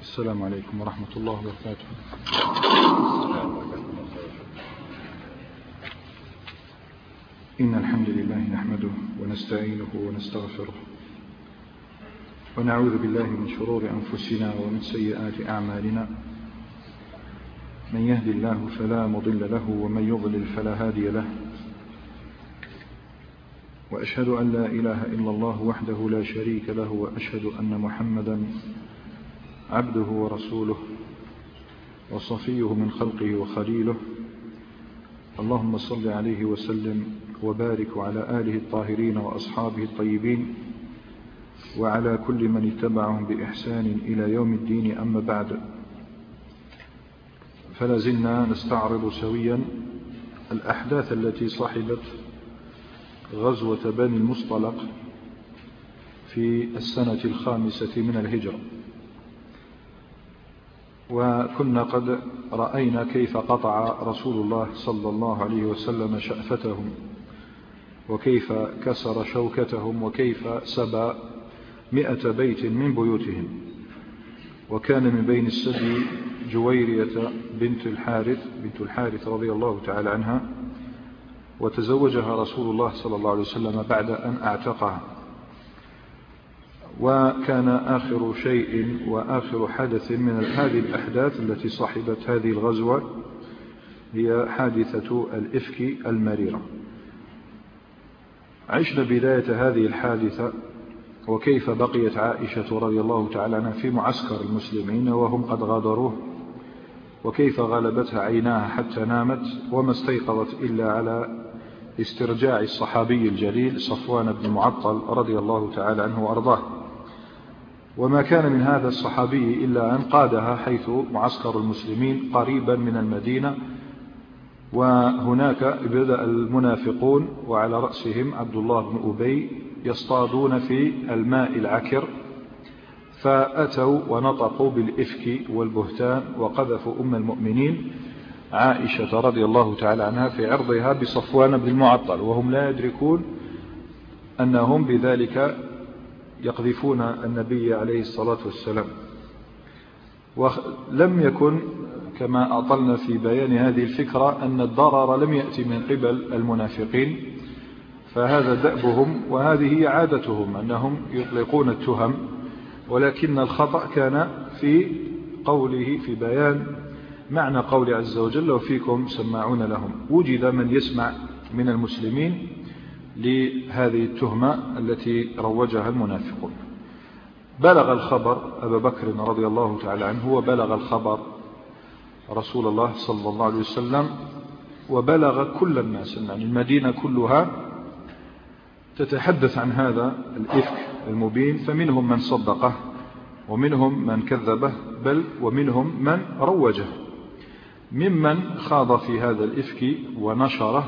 السلام عليكم ورحمة الله وبركاته. إن الحمد لله نحمده ونستعينه ونستغفره ونعوذ بالله من شرور أنفسنا ومن سيئات أعمالنا. من يهدي الله فلا مضل له ومن يضلل فلا هادي له، وأشهد أن لا إله إلا الله وحده لا شريك له، وأشهد أن محمدا عبده ورسوله وصفيه من خلقه وخليله. اللهم صل عليه وسلم وبارك على آله الطاهرين وأصحابه الطيبين وعلى كل من اتبعهم بإحسان إلى يوم الدين. أما بعد، فلازلنا نستعرض سويا الأحداث التي صحبت غزوة بني المصطلق في السنة 5 من الهجرة، وكنا قد رأينا كيف قطع رسول الله صلى الله عليه وسلم شأفتهم، وكيف كسر شوكتهم، وكيف سبى 100 بيت من بيوتهم. وكان من بين السبي جويرية بنت الحارث رضي الله تعالى عنها، وتزوجها رسول الله صلى الله عليه وسلم بعد أن أعتقها. وكان آخر شيء وآخر حدث من هذه الأحداث التي صحبت هذه الغزوة هي حادثة الإفك المريرة. عشنا بداية هذه الحادثة وكيف بقيت عائشة رضي الله تعالى عنها في معسكر المسلمين وهم قد غادروه، وكيف غلبتها عيناها حتى نامت وما استيقظت إلا على استرجاع الصحابي الجليل صفوان بن معطل رضي الله تعالى عنه وأرضاه. وما كان من هذا الصحابي إلا أن قادها حيث معسكر المسلمين قريبا من المدينة، وهناك بدأ المنافقون وعلى رأسهم عبد الله بن أبي يصطادون في الماء العكر، فأتوا ونطقوا بالإفك والبهتان وقذفوا أم المؤمنين عائشة رضي الله تعالى عنها في عرضها بصفوان بن المعطل، وهم لا يدركون أنهم بذلك يقذفون النبي عليه الصلاة والسلام. ولم يكن كما أطلنا في بيان هذه الفكرة أن الضرر لم يأتي من قبل المنافقين، فهذا دأبهم وهذه هي عادتهم أنهم يطلقون التهم، ولكن الخطأ كان في قوله في بيان معنى قول عز وجل: وفيكم سماعون لهم. وجد من يسمع من المسلمين لهذه التهمة التي روجها المنافقون. بلغ الخبر أبا بكر رضي الله تعالى عنه، وبلغ الخبر رسول الله صلى الله عليه وسلم، وبلغ كل الناس، يعني المدينة كلها تتحدث عن هذا الإفك المبين، فمنهم من صدقه ومنهم من كذبه، بل ومنهم من روجه. ممن خاض في هذا الإفك ونشره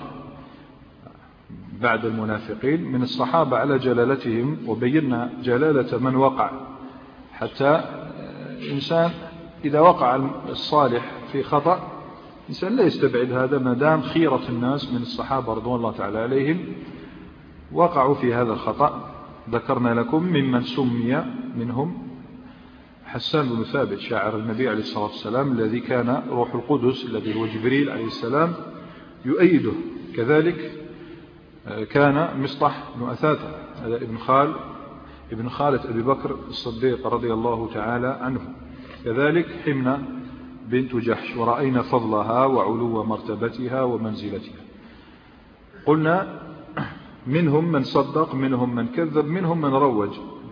بعد المنافقين من الصحابة على جلالتهم، وبينا جلالة من وقع، حتى إنسان إذا وقع الصالح في خطأ إنسان لا يستبعد هذا، ما دام خيرة الناس من الصحابة رضوان الله تعالى عليهم وقعوا في هذا الخطأ. ذكرنا لكم ممن سمي منهم حسان بن ثابت شاعر النبي عليه الصلاة والسلام، الذي كان روح القدس الذي هو جبريل عليه السلام يؤيده. كذلك كان مصطح بن أثاثة هذا ابن خالة أبي بكر الصديق رضي الله تعالى عنه. كذلك حمنة بنت جحش، ورأينا فضلها وعلو مرتبتها ومنزلتها. قلنا منهم من صدق، منهم من كذب، منهم من روج،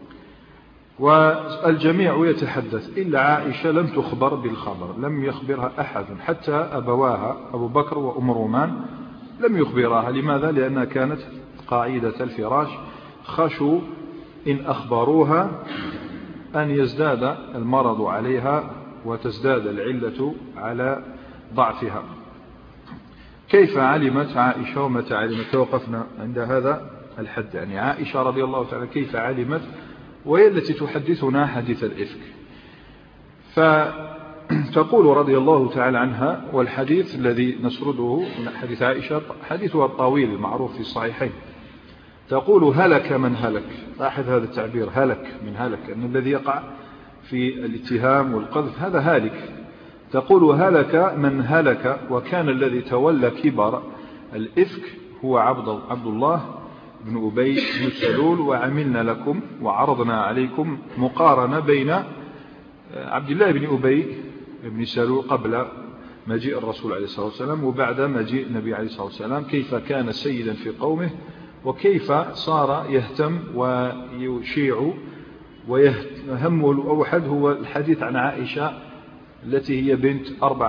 والجميع يتحدث إلا عائشة لم تخبر بالخبر، لم يخبرها أحد، حتى أبواها أبو بكر وأم رومان لم يخبرها. لماذا؟ لأنها كانت قاعدة الفراش، خشوا إن أخبروها أن يزداد المرض عليها وتزداد العلة على ضعفها. كيف علمت عائشة ومتى علمت؟ توقفنا عند هذا الحد، يعني عائشة رضي الله تعالى كيف علمت، وهي التي تحدثنا حديث الإفك. فتقول رضي الله تعالى عنها، والحديث الذي نسرده من حديث عائشة حديثها الطويل المعروف في الصحيحين، تقول: هلك من هلك. لاحظ هذا التعبير، هلك من هلك، أن الذي يقع في الاتهام والقذف هذا هالك. تقول هلك من هلك، وكان الذي تولى كبر الإفك هو عبد الله بن أبي بن سلول، وعملنا لكم وعرضنا عليكم مقارنة بين عبد الله بن أبي بن سلول قبل مجيء الرسول عليه الصلاة والسلام وبعد مجيء النبي عليه الصلاة والسلام، كيف كان سيدا في قومه وكيف صار يهتم ويشيع ويهمه الأوحد هو الحديث عن عائشة التي هي بنت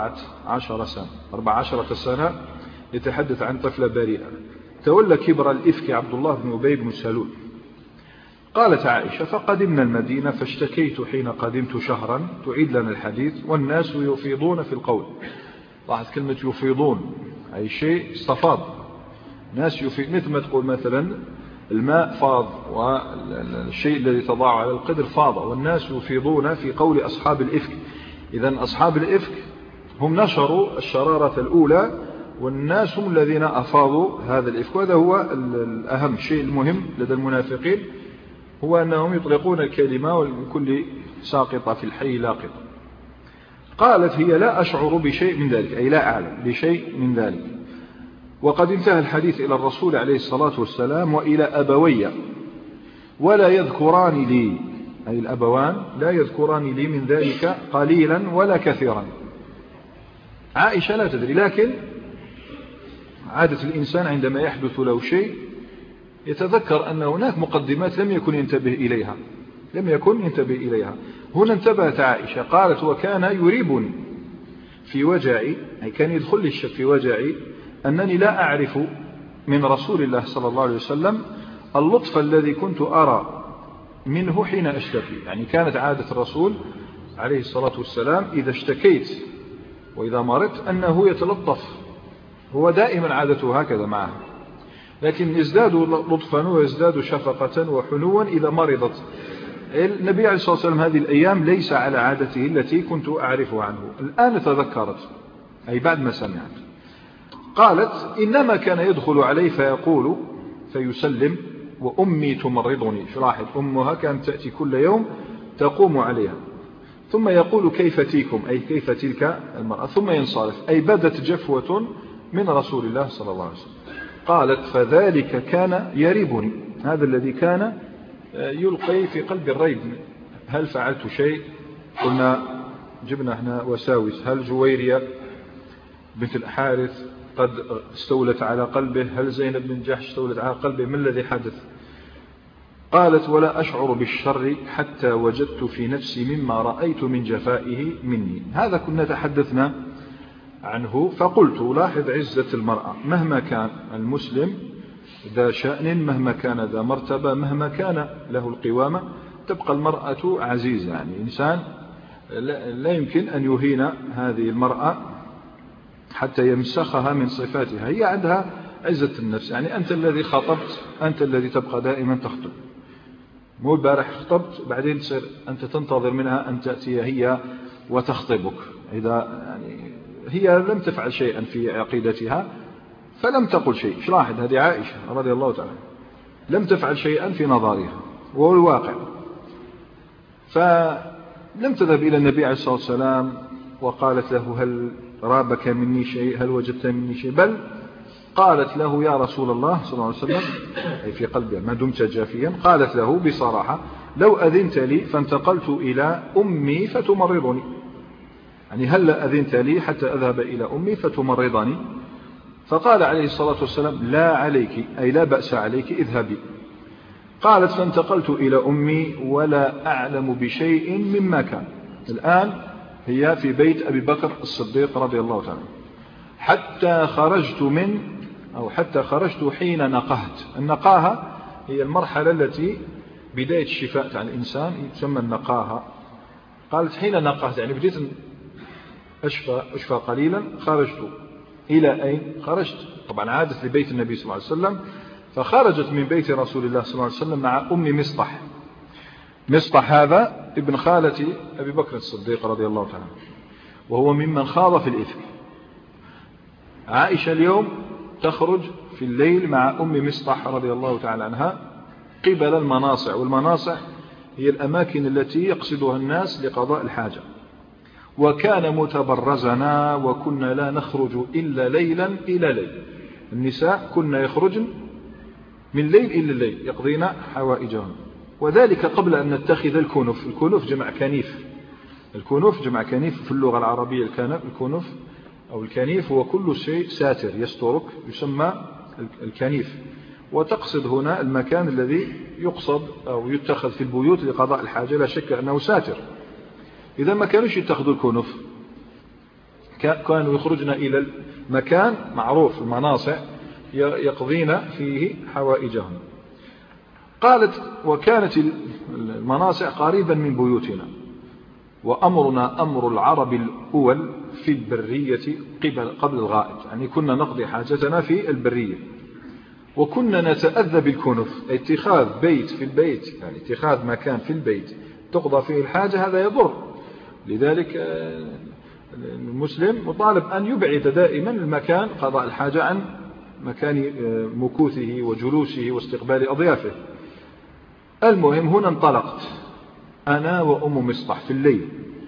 14 سنة يتحدث عن طفلة بريئة. تولى كبر الإفك عبد الله بن أبي بن سلول. قالت عائشة فقدمنا المدينة فاشتكيت حين قدمت شهرا، تعيد لنا الحديث، والناس يفيضون في القول. لاحظ كلمة يفيضون، أي شيء استفاض، ناس يفيض، مثل ما تقول مثلا الماء فاض، والشيء الذي تضع على القدر فاض، والناس يفيضون في قول أصحاب الإفك. إذن أصحاب الإفك هم نشروا الشرارة الأولى، والناس هم الذين أفاضوا هذا الإفك. وهذا هو الأهم شيء المهم لدى المنافقين، هو أنهم يطلقون الكلمة ولكل ساقطة في الحي لاقطة. قالت هي لا أشعر بشيء من ذلك، أي لا أعلم بشيء من ذلك. وقد انتهى الحديث إلى الرسول عليه الصلاة والسلام وإلى أبوي ولا يذكران لي، أي الأبوان لا يذكران لي من ذلك قليلا ولا كثيرا. عائشة لا تدري، لكن عادة الإنسان عندما يحدث له شيء يتذكر أن هناك مقدمات لم يكن ينتبه إليها. هنا انتبهت عائشة، قالت وكان يريبني في وجعي، أي كان يدخل لي الشك في وجعي، أنني لا أعرف من رسول الله صلى الله عليه وسلم اللطف الذي كنت أرى منه حين أشتكي. يعني كانت عادة الرسول عليه الصلاة والسلام إذا اشتكيت وإذا مرضت أنه يتلطف، هو دائما عادته هكذا معه، لكن يزداد لطفا ويزداد شفقة وحنوا إذا مرضت. النبي عليه الصلاة والسلام هذه الأيام ليس على عادته التي كنت أعرفها عنه. الآن تذكرت، أي بعد ما سمعت. قالت إنما كان يدخل علي فيقول فيسلم وأمي تمرضني. شراحت أمها كانت تأتي كل يوم تقوم عليها، ثم يقول كيف تيكم، أي كيف تلك المرأة، ثم ينصرف، أي بدت جفوة من رسول الله صلى الله عليه وسلم. قالت فذلك كان يريبني، هذا الذي كان يلقي في قلب الريب، هل فعلت شيء؟ قلنا جبنا هنا وساوس، هل جويرية بنت الحارث قد استولت على قلبه؟ هل زينب بن جحش استولت على قلبه؟ ما الذي حدث؟ قالت ولا أشعر بالشر حتى وجدت في نفسي مما رأيت من جفائه مني. هذا كنا تحدثنا عنه، فقلت لاحظ عزة المرأة، مهما كان المسلم ذا شأن، مهما كان ذا مرتبة، مهما كان له القوامة، تبقى المرأة عزيزة. يعني إنسان لا يمكن أن يهين هذه المرأة حتى يمسخها من صفاتها، هي عندها عزة النفس. يعني أنت الذي خطبت، أنت الذي تبقى دائما تخطب، مو البارح خطبت بعدين تصير أنت تنتظر منها أن تأتي هي وتخطبك. إذا يعني هي لم تفعل شيئا في عقيدتها فلم تقل شيء. شراحت هذه عائشة رضي الله تعالى لم تفعل شيئا في نظرها، وهو الواقع. فلم تذهب إلى النبي عليه الصلاة والسلام وقالت له هل رابك مني شيء، هل وجدت مني شيء، بل قالت له يا رسول الله صلى الله عليه وسلم، أي في قلبها ما دمت جافيا، قالت له بصراحة لو أذنت لي فانتقلت إلى أمي فتمرضني. يعني هل أذنت لي حتى أذهب إلى أمي فتمرضني؟ فقال عليه الصلاة والسلام لا عليك، أي لا بأس عليك، اذهبي. قالت فانتقلت إلى أمي ولا أعلم بشيء مما كان. الآن هي في بيت أبي بكر الصديق رضي الله تعالى، حتى خرجت حين نقهت. النقاهة هي المرحلة التي بداية الشفاء عن الإنسان تسمى النقاهة. قالت حين نقهت، يعني بديت أشفى قليلا، خرجت إلى أين؟ خرجت طبعا عادت لبيت النبي صلى الله عليه وسلم، فخرجت من بيت رسول الله صلى الله عليه وسلم مع أم مصطح. مصطح هذا ابن خالة أبي بكر الصديق رضي الله تعالى، وهو ممن خاض في الإفك. عائشة اليوم تخرج في الليل مع أم مصطح رضي الله تعالى عنها قبل المناصع، والمناصع هي الأماكن التي يقصدها الناس لقضاء الحاجة. وكان متبرزنا وكنا لا نخرج إلا ليلا إلى ليل. النساء كنا يخرجن من ليل إلى الليل يقضين حوائجهن، وذلك قبل أن نتخذ الكنف. الكنف جمع كنيف. الكنف جمع كنيف في اللغة العربية. الكنف أو الكنيف هو كل شيء ساتر يسترك يسمى الكنيف، وتقصد هنا المكان الذي يقصد أو يتخذ في البيوت لقضاء الحاجة، لا شك أنه ساتر. إذا ما كانوش يتخذوا الكنف كانوا يخرجنا إلى المكان معروف المناصع يقضين فيه حوائجهم. قالت وكانت المناصع قريبا من بيوتنا، وأمرنا أمر العرب الأول في البرية قبل الغائط، يعني كنا نقضي حاجتنا في البرية. وكنا نتأذى بالكنف، اتخاذ بيت في البيت، يعني اتخاذ مكان في البيت تقضى فيه الحاجة هذا يضر. لذلك المسلم مطالب أن يبعد دائما المكان قضاء الحاجة عن مكان مكوثه وجلوسه واستقبال أضيافه. المهم هنا انطلقت أنا وأم مصطح في الليل.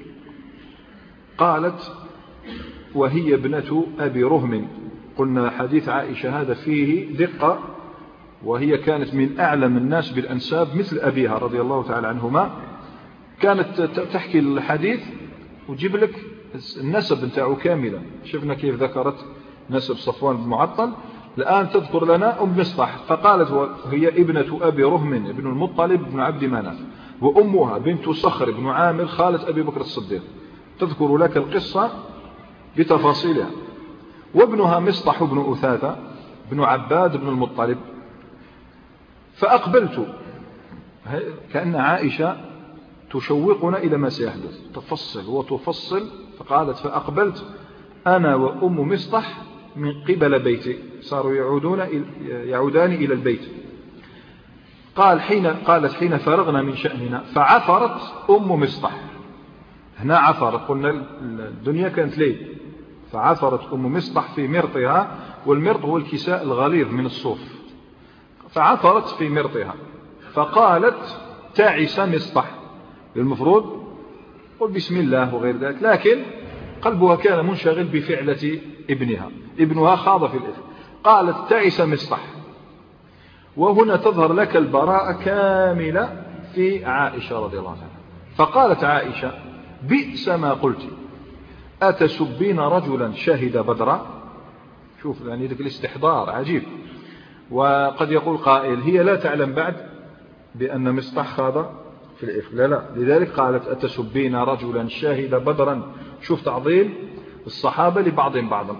قالت وهي ابنة أبي رهم. قلنا حديث عائشة هذا فيه دقة، وهي كانت من أعلم الناس بالأنساب مثل أبيها رضي الله تعالى عنهما. كانت تحكي الحديث وتجيب لك النسب نتاعو كاملا. شفنا كيف ذكرت نسب صفوان بن معطل، الآن تذكر لنا أم مصطح. فقالت وهي ابنة أبي رهم ابن المطلب بن عبد مناف، وأمها بنت صخر بن عامر خالة أبي بكر الصديق. تذكر لك القصة بتفاصيلها. وابنها مصطح بن أثاثة بن عباد بن المطلب. فأقبلت، كأن عائشة تشوقنا إلى ما سيحدث، تفصل وتفصل. فقالت فأقبلت أنا وأم مصطح من قبل بيتي، صاروا يعودان إلى البيت. قالت حين فرغنا من شأننا فعثرت أم مصطح. هنا عثرت، قلنا الدنيا كانت ليل، فعثرت أم مصطح في مرطها، والمرط هو الكساء الغليظ من الصوف. فعثرت في مرطها فقالت تعس مصطح. المفروض قل بسم الله وغير ذلك، لكن قلبها كان منشغل بفعلة ابنها خاض في الإثم. قالت تعس مصطح. وهنا تظهر لك البراءة كاملة في عائشة رضي الله عنها. فقالت عائشة بئس ما قلت، أتسبين رجلا شهد بدرا. شوف يعني ذلك الاستحضار عجيب. وقد يقول قائل هي لا تعلم بعد بأن مصطح خاض في الإفك، لا. لذلك قالت أتسبين رجلا شهد بدرا. شوف تعظيم الصحابة لبعضهم بعضا.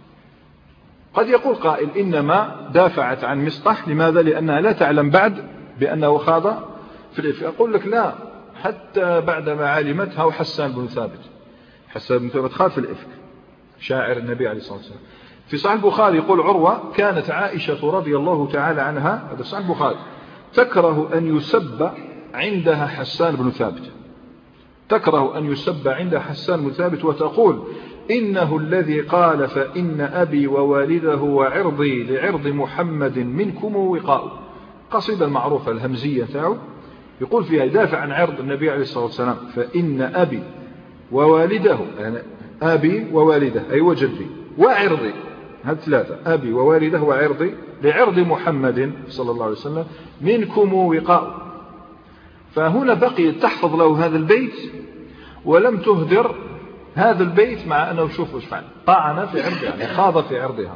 قد يقول قائل إنما دافعت عن مصطح، لماذا؟ لأنها لا تعلم بعد بأنه خاض في الإفك. أقول لك لا، حتى بعدما علمت هو حسان بن ثابت. حسان بن ثابت خاض في الإفك، شاعر النبي عليه الصلاة والسلام. في صحيح البخاري يقول عروة كانت عائشة رضي الله تعالى عنها، هذا صحيح البخاري، تكره أن يسب عندها حسان بن ثابت. تكره أن يسب عندها حسان بن ثابت، وتقول إنه الذي قال فإن أبي ووالده وعرضي لعرض محمد منكم وقاء. قصيدة المعروفة الهمزية تاعو يقول فيها يدافع عن عرض النبي عليه الصلاة والسلام. فإن أبي ووالده، يعني أبي ووالده أي وجدي وعرضي، هذه ثلاثة، أبي ووالده وعرضي لعرض محمد صلى الله عليه وسلم منكم وقاء. فهنا بقي تحفظ له هذا البيت ولم تهدر هذا البيت، مع أنه شوف وش فعل، طعن في عرضها، يعني خاض في عرضها.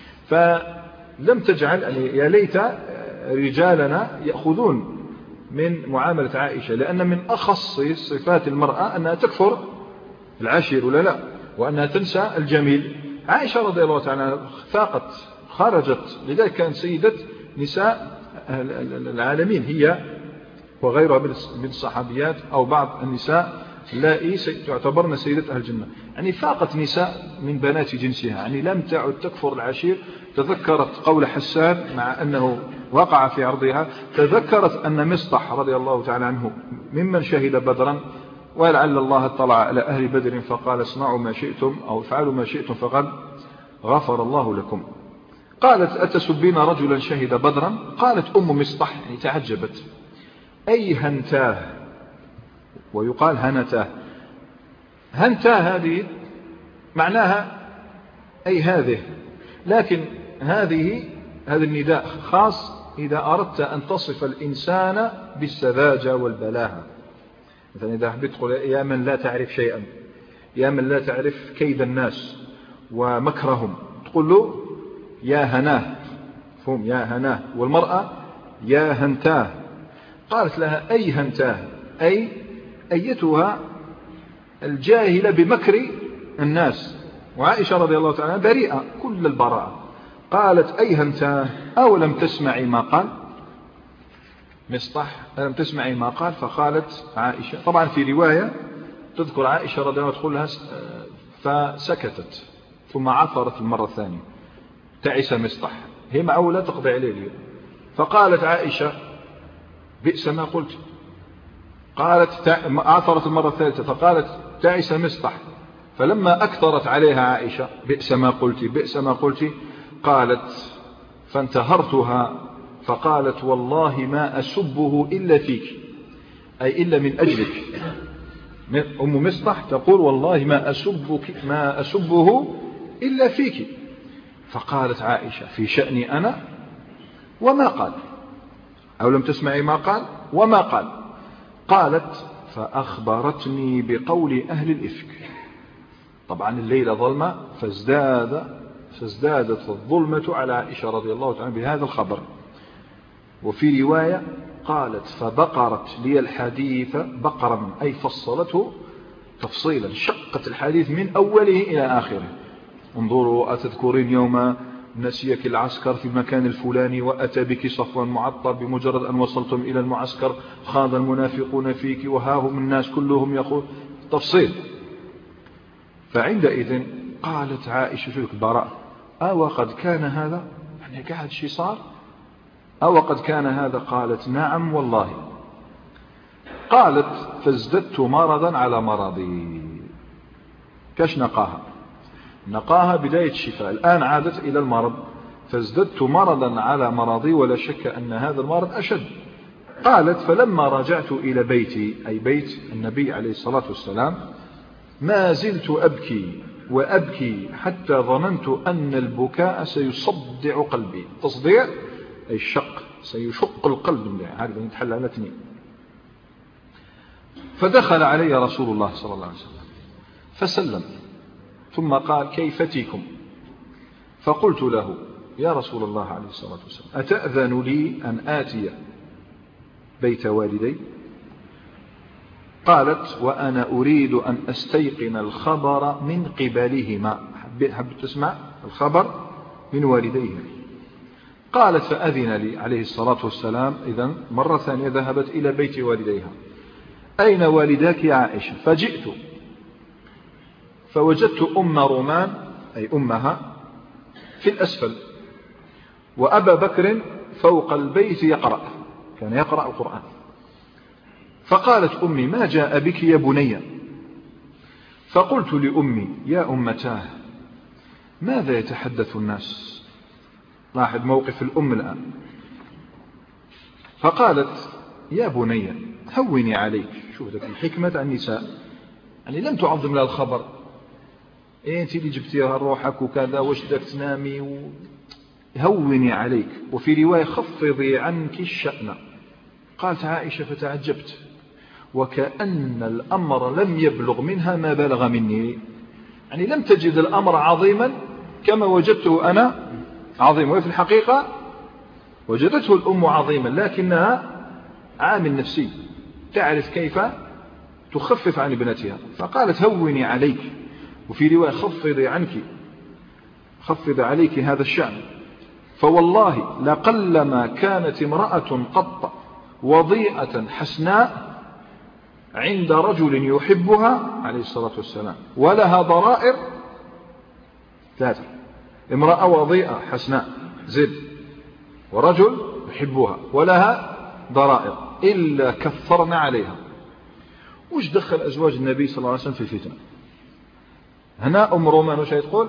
فلم تجعل، يعني يا ليت رجالنا يأخذون من معاملة عائشة، لأن من أخص صفات المرأة أنها تكفر العشير ولا لا، وأنها تنسى الجميل. عائشة رضي الله تعالى عنها فاقت، خرجت، لذلك كانت سيدة نساء العالمين هي وغيرها من الصحابيات أو بعض النساء اللائي تعتبرن سيدة أهل الجنة. يعني فاقت نساء من بنات جنسها، يعني لم تعد تكفر العشير. تذكرت قول حسان مع أنه وقع في عرضها، تذكرت أن مصطح رضي الله تعالى عنه ممن شهد بدرا، ولعل الله اطلع على أهل بدر فقال اصنعوا ما شئتم أو افعلوا ما شئتم فقد غفر الله لكم. قالت أتسبين رجلا شهد بدرا. قالت أم مصطح، يعني تعجبت، أي هنتاه، ويقال هنتاه. هنتاه هذه معناها أي هذه، لكن هذا النداء خاص إذا أردت أن تصف الإنسان بالسذاجة والبلاهة. مثلا إذا حبيت تقول يا من لا تعرف شيئا، يا من لا تعرف كيد الناس ومكرهم، تقول له يا هناه، فهم يا هناه. والمرأة يا هنتاه. قالت لها أي هنتاه، أي أيتها الجاهلة بمكر الناس. وعائشة رضي الله تعالى بريئة كل البراءة. قالت أي هنتاه أولم تسمعي ما قال مصطح، ألم تسمعي ما قال؟ فقالت عائشة، طبعا في رواية تذكر عائشة رضي الله تقول لها فسكتت ثم عثرت المرة الثانية تعس مصطح، هي معولة تقضي عليه اليوم. فقالت عائشة بئس ما قلت. قالت عثرت المرة الثالثة فقالت تعس مصطح. فلما أكثرت عليها عائشة بئس ما قلت بئس ما قلت، قالت فانتهرتها فقالت والله ما أسبه إلا فيك، أي إلا من أجلك. أم مصطح تقول والله ما أسبه إلا فيك. فقالت عائشة في شأني أنا وما قال، أو لم تسمعي ما قال وما قال. قالت فأخبرتني بقول أهل الإفك. طبعا الليلة ظلمة فازدادت الظلمة على عائشة رضي الله تعالى بهذا الخبر. وفي رواية قالت فبقرت لي الحديث بقرا، أي فصلته تفصيلا، شقت الحديث من أوله إلى آخره. انظروا أتذكرين يوم نسيك العسكر في المكان الفلاني وأتى بك صفوا معطر، بمجرد أن وصلتم إلى المعسكر خاض المنافقون فيك وها هم الناس كلهم يقول تفصيل. فعندئذ قالت عائشة شو براء وقد كان هذا، يعني قاعد شي صار وقد كان هذا؟ قالت نعم والله. قالت فازددت مرضا على مرضي. كاش نقاها بداية الشفاء، الآن عادت إلى المرض، فازددت مرضا على مرضي ولا شك أن هذا المرض أشد. قالت فلما رجعت إلى بيتي، أي بيت النبي عليه الصلاة والسلام، ما زلت أبكي وأبكي حتى ظننت أن البكاء سيصدع قلبي. تصديع أي الشق، سيشق القلب، هذا يتحل على اثنين. فدخل علي رسول الله صلى الله عليه وسلم فسلم ثم قال كيف تيكم؟ فقلت له يا رسول الله عليه الصلاة والسلام أتأذن لي أن آتي بيت والدي؟ قالت وأنا أريد أن أستيقن الخبر من قبلهما. حبيت تسمع الخبر من والديهم. قالت فأذن لي عليه الصلاة والسلام. إذن مرة ثانية ذهبت إلى بيت والديها. أين والداك يا عائشة؟ فجئت فوجدت أم رومان أي أمها في الأسفل، وأبا بكر فوق البيت يقرأ، كان يقرأ القرآن. فقالت أمي ما جاء بك يا بني؟ فقلت لأمي يا أمتاه ماذا يتحدث الناس؟ لاحظ موقف الأم الآن. فقالت يا بني هوني عليك. شوف ذلك الحكمة عن النساء، يعني لم تعظم لها الخبر. انت اللي جبتيها روحك وكذا واش بدك تنامي هوني عليك. وفي رواية خفضي عنك الشأن. قالت عائشة فتعجبت وكأن الأمر لم يبلغ منها ما بلغ مني، يعني لم تجد الأمر عظيما كما وجدته أنا عظيم. وفي الحقيقة وجدته الأم عظيما، لكنها عامل نفسي تعرف كيف تخفف عن ابنتها. فقالت هوني عليك. وفي رواية خفض عليك هذا الشأن. فوالله لقلما كانت امرأة قط وضيئة حسناء عند رجل يحبها عليه الصلاة والسلام ولها ضرائر. ثلاثة: امرأة وضيئة حسناء زد، ورجل يحبها ولها ضرائر، إلا كثرنا عليها. وش دخل أزواج النبي صلى الله عليه وسلم في الفتنة؟ هنا أم رومان وش تقول؟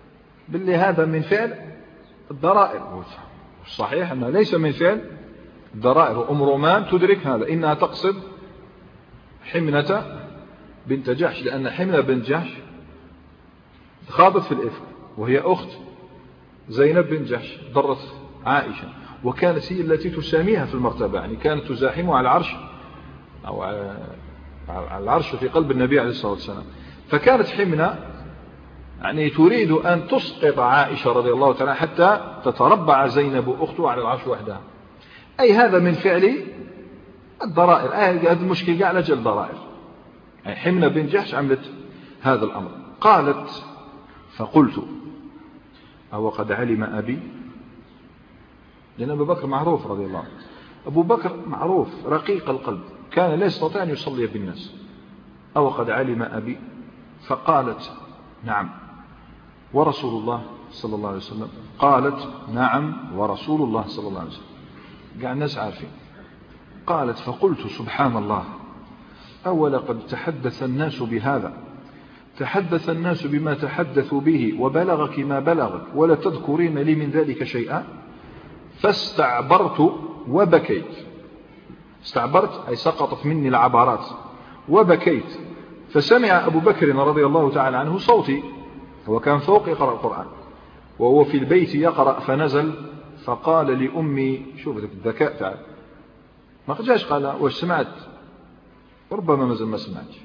باللي هذا من فعل الضرائر. صحيح أنه ليس من فعل الضرائر وأم رومان تدرك هذا، إنها تقصد حمنة بنت جحش، لأن حمنة بنت جحش خاضت في الإفك وهي أخت زينب بن جحش ضرت عائشة، وكانت هي التي تساميها في المرتبة، يعني كانت تزاحمها على العرش أو على العرش في قلب النبي عليه الصلاة والسلام. فكانت حمنة يعني تريد أن تسقط عائشة رضي الله تعالى حتى تتربع زينب أخته على العرش وحدها. أي هذا من فعل الضرائر. هذا المشكلة قاعد لجل ضرائر. يعني حمنة بن جحش عملت هذا الأمر. قالت فقلت أو قد علم أبي، لأن أبو بكر معروف رضي الله عنه، أبو بكر معروف رقيق القلب، كان لا يستطيع أن يصلي بالناس. أو قد علم أبي. فقالت نعم ورسول الله صلى الله عليه وسلم. قالت نعم ورسول الله صلى الله عليه وسلم. قاعد الناس عارفين. قالت فقلت سبحان الله، أولا قد تحدث الناس بهذا، تحدث الناس بما تحدثوا به وبلغك ما بلغك ولا تذكرين لي من ذلك شيئا. فاستعبرت وبكيت. استعبرت أي سقطت مني العبارات وبكيت. فسمع أبو بكر رضي الله تعالى عنه صوتي، هو كان فوق يقرأ القرآن وهو في البيت يقرأ، فنزل فقال لأمي، شوف الذكاء تعالى، ما جاش قال واش سمعت، ربما ما سمعت،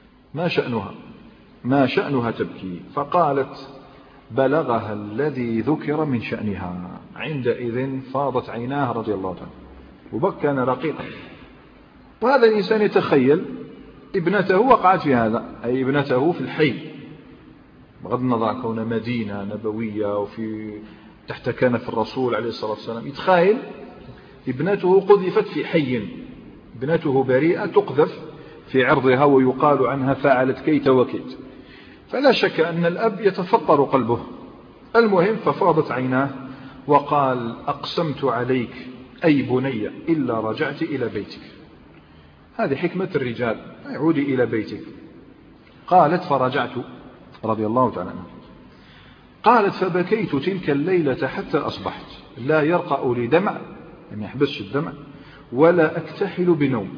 ما شأنها تبكي. فقالت بلغها الذي ذكر من شأنها. عندئذ فاضت عيناه رضي الله تعالى. وبكى كان رقيقا. وهذا الإنسان يتخيل ابنته وقعت في هذا، أي ابنته في الحي، بغض النظر كون مدينة نبوية وفي تحت كنف الرسول عليه الصلاة والسلام، يتخيل ابنته قذفت في حي، ابنته بريئة تقذف في عرضها ويقال عنها فعلت كيت وكيت. فلا شك أن الأب يتفطر قلبه. المهم ففاضت عيناه وقال أقسمت عليك أي بني إلا رجعت إلى بيتك. هذه حكمة الرجال، عودي إلى بيتك. قالت فرجعت رضي الله تعالى عنها. قالت فبكيت تلك الليلة حتى أصبحت لا يرقأ لي دمع، يعني يحبسش الدمع، ولا أكتحل بنوم.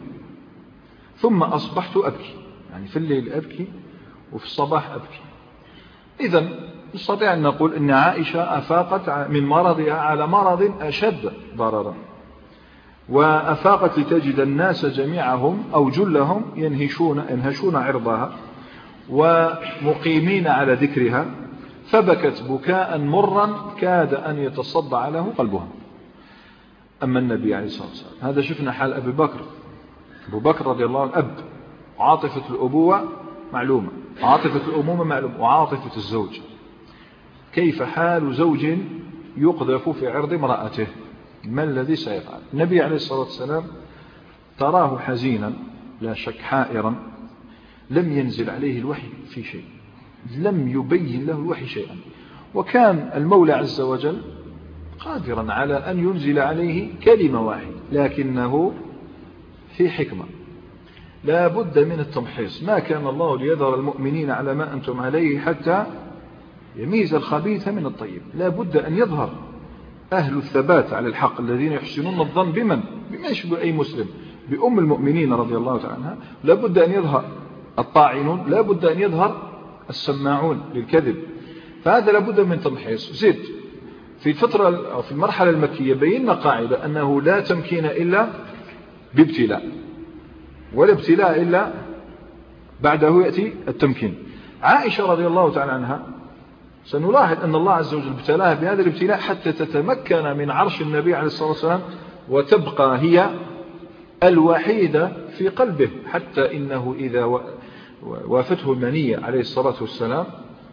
ثم أصبحت أبكي، يعني في الليل أبكي وفي الصباح أبكي. إذن نستطيع أن نقول أن عائشة أفاقت من مرضها على مرض أشد ضررا، وأفاقت لتجد الناس جميعهم أو جلهم ينهشون عرضها ومقيمين على ذكرها، فبكت بكاء مرا كاد أن يتصدع له قلبها. أما النبي عليه الصلاة والسلام هذا شفنا حال أبي بكر. أبو بكر رضي الله عنه أب، عاطفة الأبوة معلومة، عاطفة الأمومة معلومة، وعاطفة الزوج. كيف حال زوج يقذف في عرض امرأته؟ ما الذي سيفعل؟ النبي عليه الصلاة والسلام تراه حزينا لا شك حائرا، لم ينزل عليه الوحي في شيء، لم يبين له الوحي شيئا، وكان المولى عز وجل قادرا على أن ينزل عليه كلمة واحدة، لكنه في حكمة لا بد من التمحيص. ما كان الله ليذر المؤمنين على ما أنتم عليه حتى يميز الخبيث من الطيب. لا بد أن يظهر أهل الثبات على الحق الذين يحسنون الظن بما يشبه أي مسلم، بأم المؤمنين رضي الله تعالى عنها. لا بد أن يظهر الطاعنون، لا بد أن يظهر السماعون للكذب. فهذا لا بد من تمحيص. زد في الفترة أو في المرحلة المكية بينا قاعدة أنه لا تمكين إلا بابتلاء، ولا ابتلاء إلا بعده يأتي التمكين. عائشة رضي الله تعالى عنها سنلاحظ أن الله عز وجل ابتلاها بهذا الابتلاء حتى تتمكن من عرش النبي عليه الصلاة والسلام وتبقى هي الوحيدة في قلبه، حتى إنه إذا وافته المنية عليه الصلاة والسلام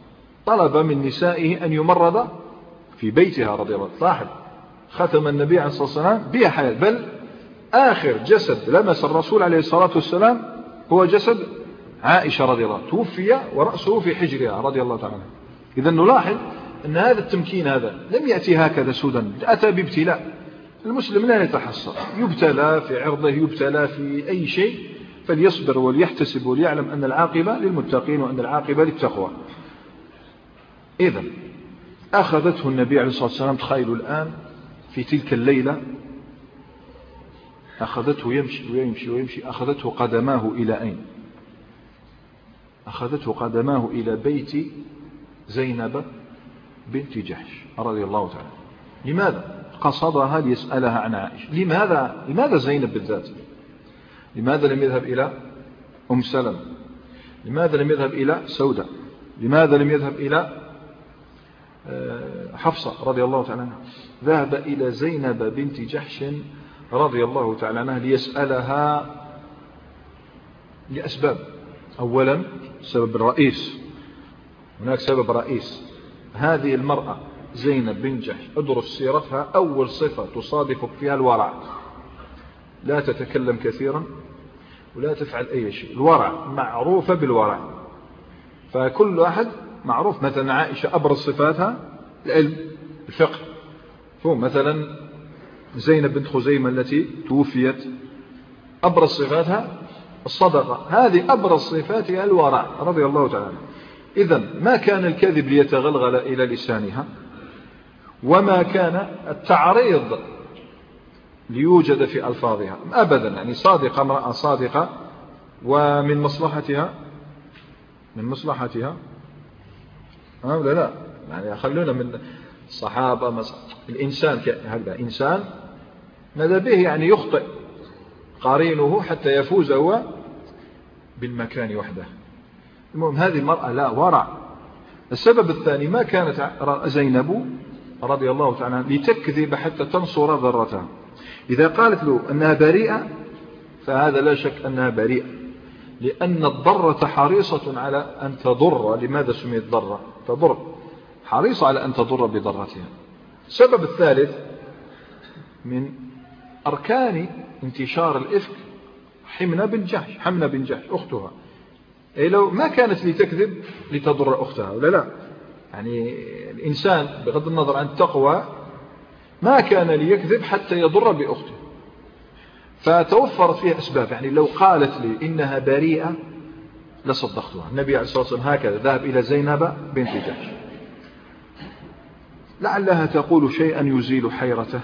طلب من نسائه أن يمرض في بيتها رضي الله. لاحظ ختم النبي عليه الصلاة والسلام بها حياة، بل آخر جسد لمس الرسول عليه الصلاة والسلام هو جسد عائشة رضي الله، توفي ورأسه في حجرها رضي الله تعالى. إذا نلاحظ أن هذا التمكين هذا لم يأتي هكذا سودا، أتى بابتلاء. المسلم لا يتحصر، يبتلى في عرضه، يبتلى في أي شيء، فليصبر وليحتسب وليعلم أن العاقبة للمتقين وأن العاقبة للتقوى. إذا أخذته النبي عليه الصلاة والسلام، تخيلوا الآن في تلك الليلة أخذته يمشي ويمشي ويمشي، أخذته قدماه إلى أين؟ أخذته قدماه إلى بيت زينب بنت جحش رضي الله تعالى. لماذا؟ قصدها ليسألها عن عائشة. لماذا زينب بالذات؟ لماذا لم يذهب إلى أم سلمة؟ لماذا لم يذهب إلى سودة؟ لماذا لم يذهب إلى حفصة رضي الله تعالى عنها؟ ذهب إلى زينب بنت جحش رضي الله تعالى عنها ليسألها لأسباب. أولا سبب الرئيس، هناك سبب رئيس. هذه المرأة زينب بن جحش ادرس سيرتها، أول صفة تصادفك فيها الورع، لا تتكلم كثيرا ولا تفعل أي شيء. الورع معروفة بالورع، فكل أحد معروف. مثلا عائشة أبرز صفاتها العلم الفقه، مثلا زينب بنت خزيمة التي توفيت أبرز صفاتها الصدقة، هذه أبرز صفاتها الورع رضي الله تعالى. إذن ما كان الكذب ليتغلغل إلى لسانها، وما كان التعريض ليوجد في ألفاظها أبدا. يعني صادقة، امرأة صادقة، ومن مصلحتها لا يعني خلونا من الصحابة. الإنسان هذا إنسان ماذا به يعني يخطئ قارينه حتى يفوز هو بالمكان وحده. المهم هذه المرأة لا ورع. السبب الثاني ما كانت زينب رضي الله تعالى لتكذب حتى تنصر ضرتها. إذا قالت له أنها بريئة فهذا لا شك أنها بريئة، لأن الضرة حريصة على أن تضر. لماذا سميت ضرة؟ تضر، حريصة على أن تضر بضرتها. السبب الثالث من أركان انتشار الإفك حمنة بن جحش أختها. أي لو ما كانت لتكذب لتضر أختها ولا لا، يعني الإنسان بغض النظر عن التقوى ما كان ليكذب حتى يضر بأخته، فتوفرت فيها أسباب. يعني لو قالت لي إنها بريئة لصدقتها. النبي عليه الصلاة والسلام هكذا ذهب إلى زينب بنت جحش لعلها تقول شيئا يزيل حيرته،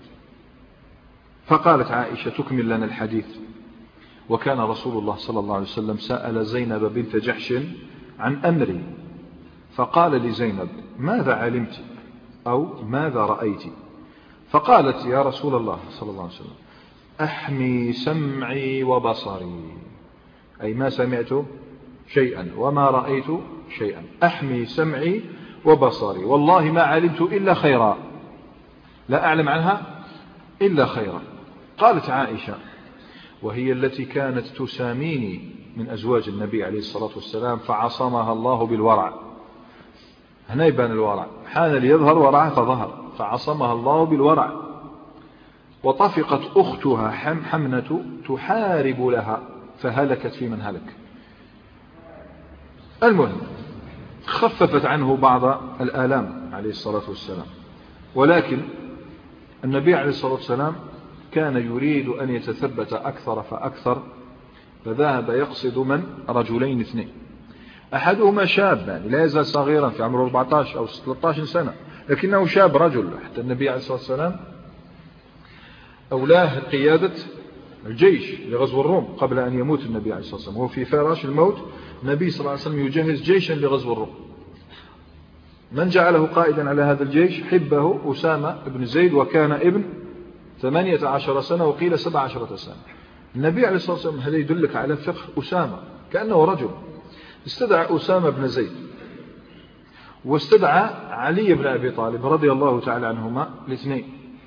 فقالت عائشة تكمل لنا الحديث: وكان رسول الله صلى الله عليه وسلم سأل زينب بنت جحش عن أمري فقال لزينب: ماذا علمت أو ماذا رأيت؟ فقالت: يا رسول الله صلى الله عليه وسلم أحمي سمعي وبصري، أي ما سمعت شيئا وما رأيت شيئا، أحمي سمعي وبصري، والله ما علمت إلا خيرا، لا أعلم عنها إلا خيرا. قالت عائشة وهي التي كانت تساميني من أزواج النبي عليه الصلاة والسلام فعصمها الله بالورع. هنا يبان الورع، حان ليظهر ورعها فظهر، فعصمها الله بالورع. وطفقت أختها حمنة تحارب لها فهلكت في من هلك. المهم خففت عنه بعض الآلام عليه الصلاة والسلام، ولكن النبي عليه الصلاة والسلام كان يريد أن يتثبت أكثر فأكثر، فذهب يقصد من رجلين اثنين، أحدهما شاب يعني لا يزال صغيرا في عمره 14 أو 13 سنة، لكنه شاب رجل. حتى النبي عليه الصلاة والسلام أولاه قيادة الجيش لغزو الروم قبل أن يموت النبي عليه الصلاة والسلام، وهو في فراش الموت النبي صلى الله عليه وسلم يجهز جيشا لغزو الروم. من جعله قائدا على هذا الجيش؟ حبه أسامة بن زيد، وكان ابن 18 سنة وقيل 17 سنة. النبي عليه الصلاة والسلام هذا يدلك على فقه أسامة، كأنه رجل. استدعى أسامة بن زيد واستدعى علي بن أبي طالب رضي الله تعالى عنهما الاثنين.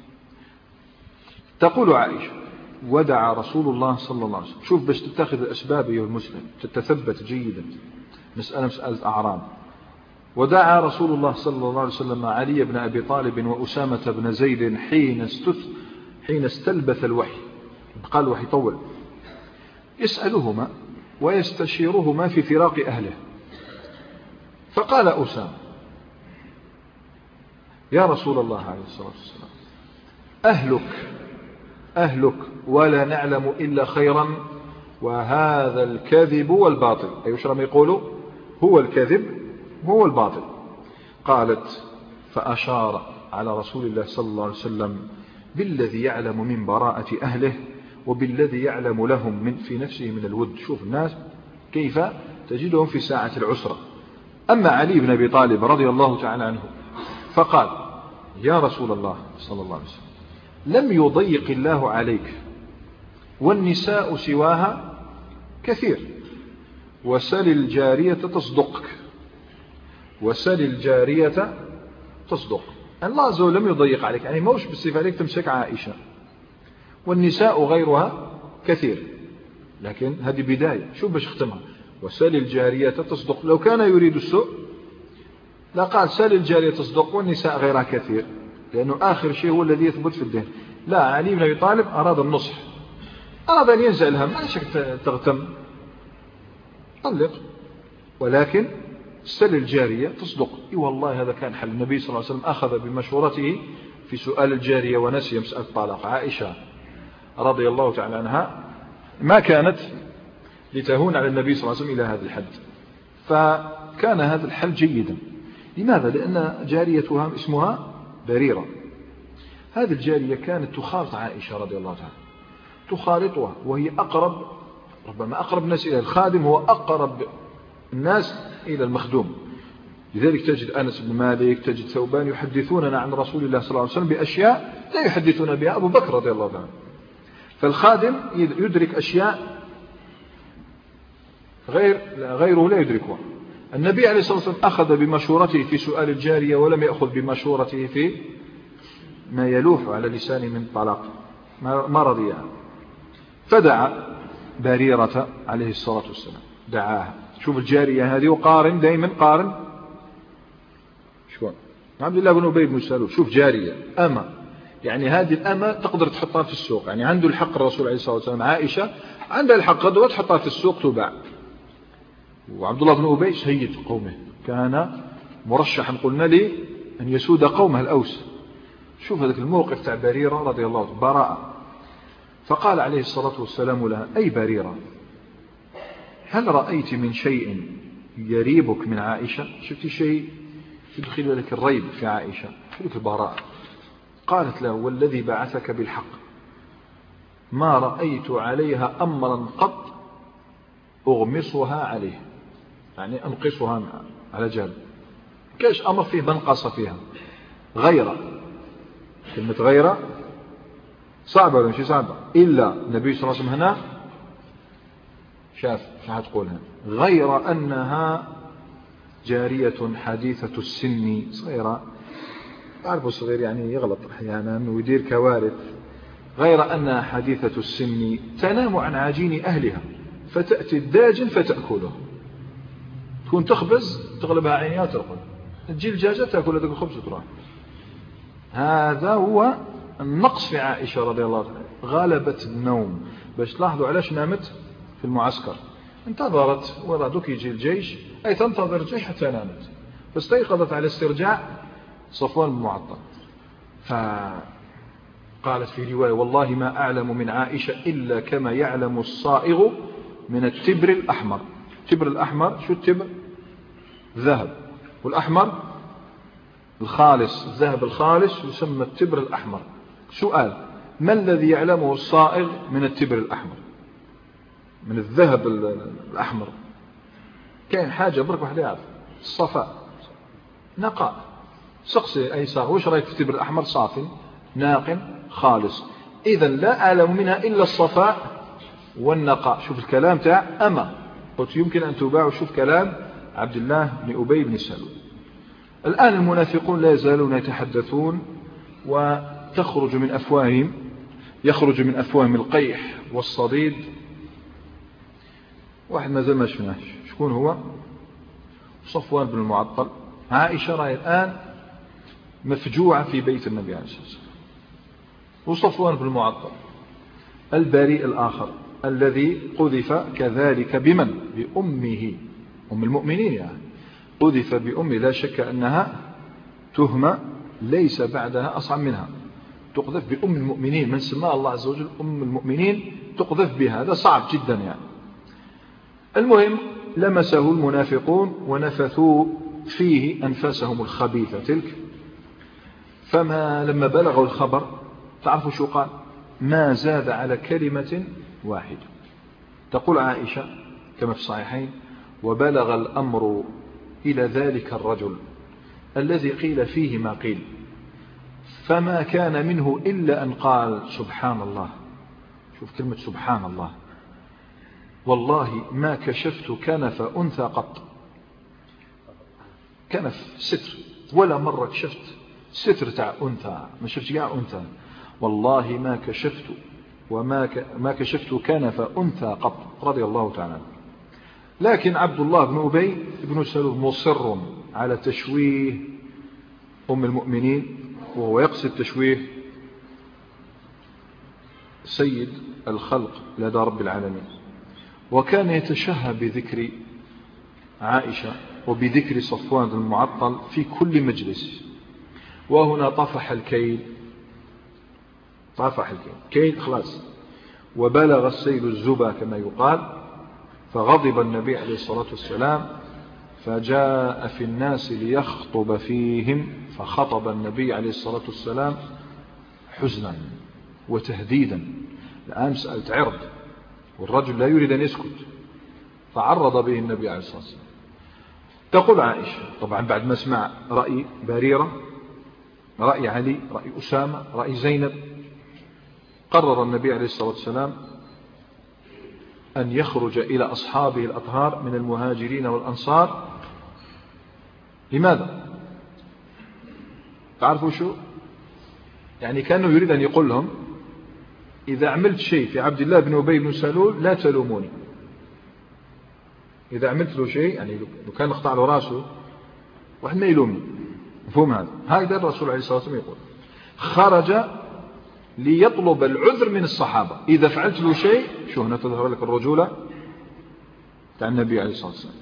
تقول عائشة: ودعا رسول الله صلى الله عليه وسلم. شوف باش تتخذ الأسباب أيها المسلم تتثبت جيدا، مسألة أعرام. ودعا رسول الله صلى الله عليه وسلم علي بن أبي طالب وأسامة بن زيد حين استلبث الوحي، قال الوحي طول، يسألهما ويستشيرهما في فراق أهله. فقال أسامة: يا رسول الله عليه الصلاة والسلام أهلك ولا نعلم إلا خيرا، وهذا الكذب والباطل. أي وش رم يقولوا؟ هو الكذب هو الباطل. قالت: فأشار على رسول الله صلى الله عليه وسلم بالذي يعلم من براءة أهله وبالذي يعلم لهم في نفسه من الود. شوف الناس كيف تجدهم في ساعة العسرة. أما علي بن أبي طالب رضي الله تعالى عنه فقال يا رسول الله صلى الله عليه وسلم لم يضيق الله عليك والنساء سواها كثير وسل الجارية تصدقك. وسل الجارية تصدق. الله عز وجل لم يضيق عليك، يعني موش بالصفة عليك تمسك عائشة، والنساء غيرها كثير، لكن هذه بداية. شو باش اختمها؟ وسل الجارية تصدق. لو كان يريد السوء لا قال سل الجارية تصدق والنساء غيرها كثير، لأنه آخر شيء هو الذي يثبت في الدين. لا، علي بن أبي طالب أراد النصح، أراد أن ينزع الهم، ما شك تغتم طلق، ولكن سل الجارية تصدق. اي والله هذا كان حل. النبي صلى الله عليه وسلم أخذ بمشورته في سؤال الجارية ونسي مسألة الطلاق. عائشة رضي الله تعالى عنها ما كانت لتهون على النبي صلى الله عليه وسلم إلى هذا الحد، فكان هذا الحل جيدا. لماذا؟ لأن جاريتها اسمها بريرة. هذه الجارية كانت تخالط عائشة رضي الله تعالى، تخالطها، وهي أقرب، ربما أقرب الناس إلى الخادم، هو أقرب الناس إلى المخدوم. لذلك تجد أنس بن مالك، تجد ثوبان يحدثوننا عن رسول الله صلى الله عليه وسلم بأشياء لا يحدثون بها أبو بكر رضي الله عنه. فالخادم يدرك أشياء غيره لا يدركها. النبي عليه الصلاة والسلام أخذ بمشورته في سؤال الجارية ولم يأخذ بمشورته في ما يلوح على لسانه من طلاق، ما رضي عنه. فدعا بريرة عليه الصلاة والسلام، دعاها. شوف الجارية هذه، وقارن دائما قارن شكون؟ عبد الله بن أبي بن سلول. شوف جارية أما، يعني هذه الأمة تقدر تحطها في السوق، يعني عنده الحق الرسول عليه الصلاة والسلام. عائشة عندها الحق قدرة تحطها في السوق تباع. وعبد الله بن أبي سيد قومه، كان مرشحا قلنا لي أن يسود قومه الأوس. شوف هذا الموقف تاع بريرة رضي الله عنه، براءة. فقال عليه الصلاة والسلام لها أي بريرة، هل رأيت من شيء يريبك من عائشة؟ شفت شيء يدخل لك الريب في عائشة، لك البراءة. قالت له والذي بعثك بالحق ما رأيت عليها أمرا قط أغمصها عليه، يعني أنقصها على جهل. كاش أمر فيه بنقص فيها. غيرة، كلمة غيرة صعبة ولا مش صعبة؟ إلا النبي صلى الله عليه وسلم هنا شاف شو هتقولها، غير أنها جارية حديثة السن صغيرة. تعرفوا الصغير يعني يغلط أحيانا ويدير كوارث. غير أنها حديثة السن تنام عن عجين أهلها فتأتي الداجن فتأكله. تكون تخبز تغلبها عينيها ترقد، تجي الدجاجة تأكل هذاك الخبز وتروح. هذا هو النقص في عائشة رضي الله عنها. غلبت النوم. باش تلاحظوا علاش نامت في المعسكر، انتظرت ورادوك يجي الجيش، أي تنتظر الجيش حتى نامت، فاستيقظت على استرجاع صفوان بن معطل. فقالت في رواية والله ما أعلم من عائشة إلا كما يعلم الصائغ من التبر الأحمر. التبر الأحمر شو التبر؟ ذهب، والأحمر الخالص، الذهب الخالص يسمى التبر الأحمر. سؤال، ما الذي يعلمه الصائغ من التبر الأحمر، من الذهب الأحمر؟ كاين حاجة برك واحد يعرف، الصفاء، نقاء. سقسي أي صاغ وش رأيك في التبر الأحمر؟ صافي ناق خالص. إذا لا أعلم منها إلا الصفاء والنقاء. شوف الكلام تاع أما قلت يمكن أن تباع. وشوف كلام عبد الله بن أبي بن سلول. الآن المنافقون لا يزالون يتحدثون وتخرج من أفواههم، يخرج من أفواههم القيح والصديد. واحد ما زال ما شفناش شكون هو؟ صفوان بن المعطل. عائشة رأي الآن مفجوعة في بيت النبي عليه الصلاة والسلام. وصفوان بن المعطل البريء الآخر الذي قذف كذلك بمن؟ بأمه، أم المؤمنين يعني. قذف بأمه، لا شك أنها تهمة ليس بعدها أصعب منها. تقذف بأم المؤمنين، من سماه الله عز وجل أم المؤمنين تقذف بها، هذا صعب جدا يعني. المهم لمسه المنافقون ونفثوا فيه أنفاسهم الخبيثة تلك. فما لما بلغوا الخبر تعرفوا شو قال؟ ما زاد على كلمة واحدة. تقول عائشة كما في الصحيحين: وبلغ الأمر إلى ذلك الرجل الذي قيل فيه ما قيل، فما كان منه إلا أن قال سبحان الله. شوف كلمة سبحان الله. والله ما كشفت كنف أنثى قط. كنف ستر، ولا مرة كشفت ستر تاع أنثى، ما شفت جاء أنثى. والله ما كشفت كنف أنثى قط، رضي الله تعالى عنه. لكن عبد الله بن أبي بن سلول مصر على تشويه أم المؤمنين، وهو يقصد تشويه سيد الخلق لدى رب العالمين. وكان يتشهى بذكر عائشة وبذكر صفوان المعطل في كل مجلس. وهنا طفح الكيل كيل خلاص. وبلغ السيل الزبا كما يقال، فغضب النبي عليه الصلاة والسلام فجاء في الناس ليخطب فيهم، فخطب النبي عليه الصلاة والسلام حزنا وتهديدا. الآن سألت عرض، والرجل لا يريد أن يسكت، فعرض به النبي عليه الصلاة والسلام. تقول عائشة طبعا بعد ما سمع رأي بريرة، رأي علي، رأي أسامة، رأي زينب، قرر النبي عليه الصلاة والسلام أن يخرج إلى أصحابه الأطهار من المهاجرين والأنصار. لماذا؟ تعرفوا شو؟ يعني كانوا يريد أن يقول لهم: إذا عملت شيء في عبد الله بن أبي بن سلول لا تلوموني. إذا عملت له شيء، يعني لو كان اقطع له راسه واحد ما يلومني. مفهوم هذا؟ هكذا الرسول عليه الصلاة والسلام يقول. خرج ليطلب العذر من الصحابة. إذا فعلت له شيء، شو هنا تظهر لك الرجولة تاع النبي عليه الصلاة والسلام.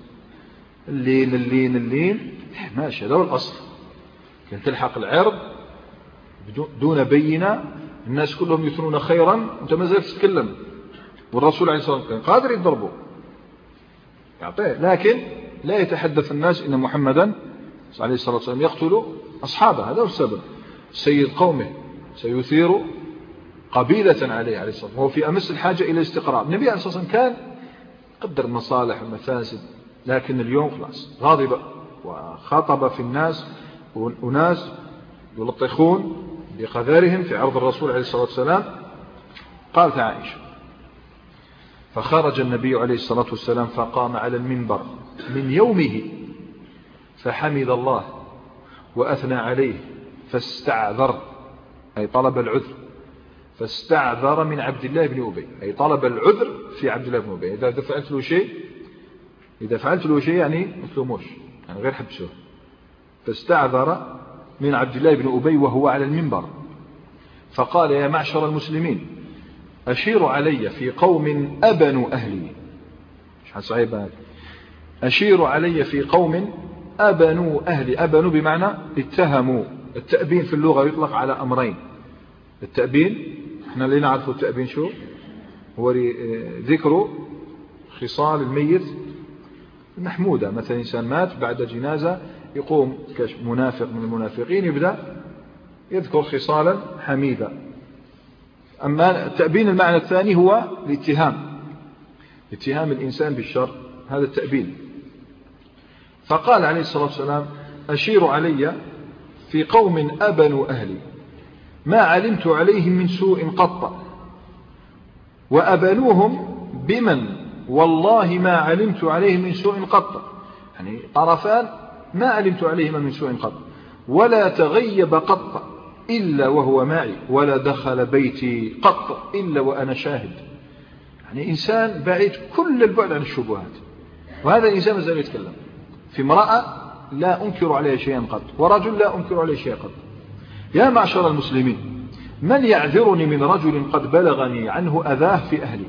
اللين ماشي، هذا هو الأصل. كان تلحق العرض دون بينة، الناس كلهم يثنون خيرا، أنت ما زلت تتكلم. والرسول عليه الصلاة والسلام كان قادر يضربه يعطيه، لكن لا يتحدث الناس إن محمدا عليه الصلاة والسلام يقتل أصحابه. هذا هو السبب. سيد قومه سيثير قبيلة عليه الصلاة والسلام، وهو في أمس الحاجة إلى استقرار. النبي عليه الصلاة والسلام كان قدر مصالح ومفاسد، لكن اليوم خلاص غاضب وخاطب في الناس، وناس يلطخون بقذارهم في عرض الرسول عليه الصلاة والسلام. قالت عائشة: فخرج النبي عليه الصلاة والسلام فقام على المنبر من يومه فحمد الله وأثنى عليه، فاستعذر، أي طلب العذر، فاستعذر من عبد الله بن أبي، أي طلب العذر في عبد الله بن أبي. إذا فعلت له شيء يعني مثلموش، يعني غير حبسه. فاستعذر من عبد الله بن أبي وهو على المنبر، فقال: يا معشر المسلمين، أشيروا علي في قوم أبنوا أهلي. مش صعيب هذا. أشيروا علي في قوم أبنوا أهلي. أبنوا بمعنى اتهموا. التأبين في اللغة يطلق على أمرين. التأبين احنا اللي نعرفه التأبين شو هو؟ ذكر خصال الميت المحمودة. مثلا إنسان مات بعد جنازة، يقوم منافق من المنافقين يبدأ يذكر خصالا حميدة. أما التأبين المعنى الثاني هو الاتهام، اتهام الإنسان بالشر، هذا التأبين. فقال عليه الصلاة والسلام: أشيروا علي في قوم أبنوا أهلي ما علمت عليهم من سوء قط، وأبنوهم بمن والله ما علمت عليهم من سوء قط. يعني طرفان ما علمت عليهما من سوء قط، ولا تغيب قط إلا وهو معي، ولا دخل بيتي قط إلا وأنا شاهد. يعني إنسان بعيد كل البعد عن الشبهات، وهذا الإنسان ما زال يتكلم في امرأة لا أنكر عليها شيئا قط، ورجل لا أنكر عليه شيئا قط. يا معشر المسلمين، من يعذرني من رجل قد بلغني عنه أذاه في أهلي؟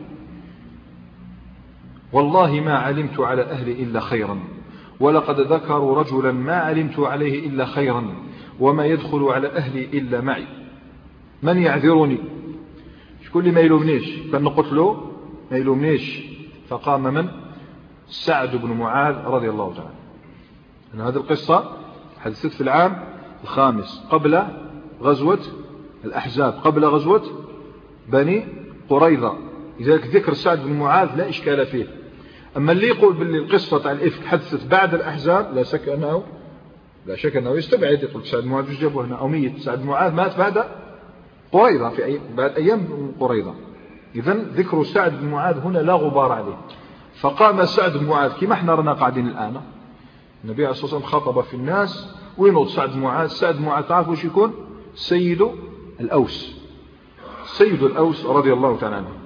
والله ما علمت على أهلي إلا خيرا، ولقد ذكروا رجلا ما علمت عليه إلا خيرا، وما يدخل على أهلي إلا معي. من يعذرني؟ شكون اللي ما يلومنيش؟ كان نقتله ما يلومنيش. فقام من؟ سعد بن معاذ رضي الله تعالى. أن هذه القصة حدثت في العام 5 قبل غزوة الأحزاب، قبل غزوة بني قريظة. لذلك ذكر سعد بن معاذ لا إشكال فيه. أما اللي يقول باللي القصة تاع الإفك حدثت بعد الأحزاب لا شك أنه يستبعد، يقول سعد بن معاذ وش جابه هنا، أو ميت. سعد بن معاذ مات بعد قريظة بعد أيام قريظة. إذن ذكر سعد بن معاذ هنا لا غبار عليه. فقام سعد بن معاذ كما احنا رانا قاعدين الآن، النبي عليه الصلاة والسلام خطب في الناس وينوض سعد بن معاذ. سعد بن معاذ تعرف وش يكون؟ سيد الأوس، سيد الأوس رضي الله تعالى عنه.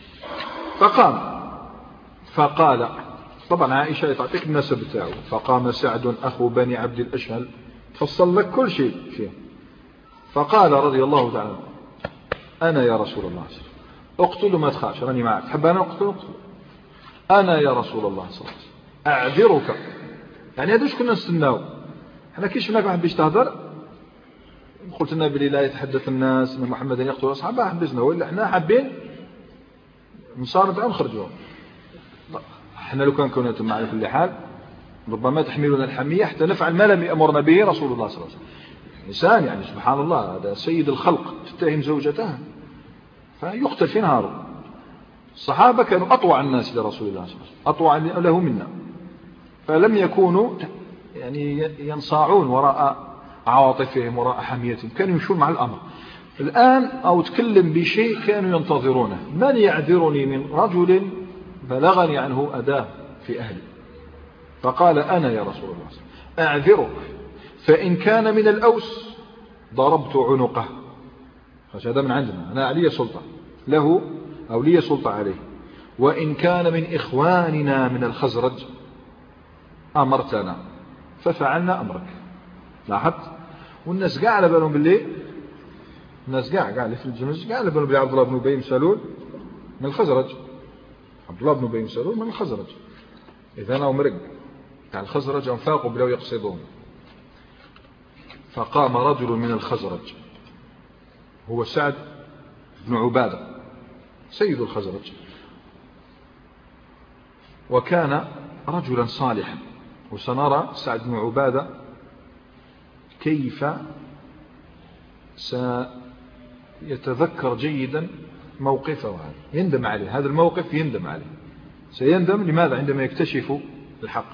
فقام فقال، طبعا عائشة تعطيك النسب بتاعه، فقام سعد أخو بني عبد الأشهل، تفصل لك كل شيء فيه. فقال رضي الله تعالى عنه: أنا يا رسول الله اقتل ما تخافش، راني معك، تحب أنا أقتل. أنا يا رسول الله صلى الله عليه وسلم أعذرك. يعني هذا كنا نستناو احنا كي شفناك ما حبيش تهدر، قلت لنا بلي لا يتحدث الناس ان محمدا يقتل اصحابه، حبسنا، ولا احنا حابين نصارد ونخرجوا. احنا لو كنا تم على كل حال ربما تحملنا الحمية حتى نفعل ما لم يأمرنا به رسول الله صلى الله عليه وسلم. إنسان يعني سبحان الله، هذا سيد الخلق، تتهم زوجته فيقتل في نهاره. الصحابة كانوا أطوع الناس لرسول الله صلى الله عليه وسلم، أطوع له منا، فلم يكونوا يعني ينصاعون وراء عواطفهم وراء حميتهم، كانوا يمشون مع الأمر. الآن أو تكلم بشيء كانوا ينتظرونه. من يعذرني من رجل بلغني عنه أداه في أهلي؟ فقال: أنا يا رسول الله أعذرك، فإن كان من الأوس ضربت عنقه. هذا من عندنا، أنا علي سلطة له أو لي سلطة عليه. وإن كان من إخواننا من الخزرج أمرتنا ففعلنا أمرك. لاحظت؟ والناس قاع على بالهم باللي الناس قاع اللي في الجنوز قاع على بالهم باللي عبد الله بن أبي سلول من الخزرج. عبد الله بن أبي سلول من الخزرج، إذا أنا مرق تاع الخزرج انفاقوا بلو يقصدون. فقام رجل من الخزرج هو سعد بن عبادة سيد الخزرج، وكان رجلا صالحا. وسنرى سعد بن عبادة كيف سيتذكر جيدا موقفه هذا، يندم عليه، هذا الموقف يندم عليه، سيندم. لماذا؟ عندما يكتشف الحق.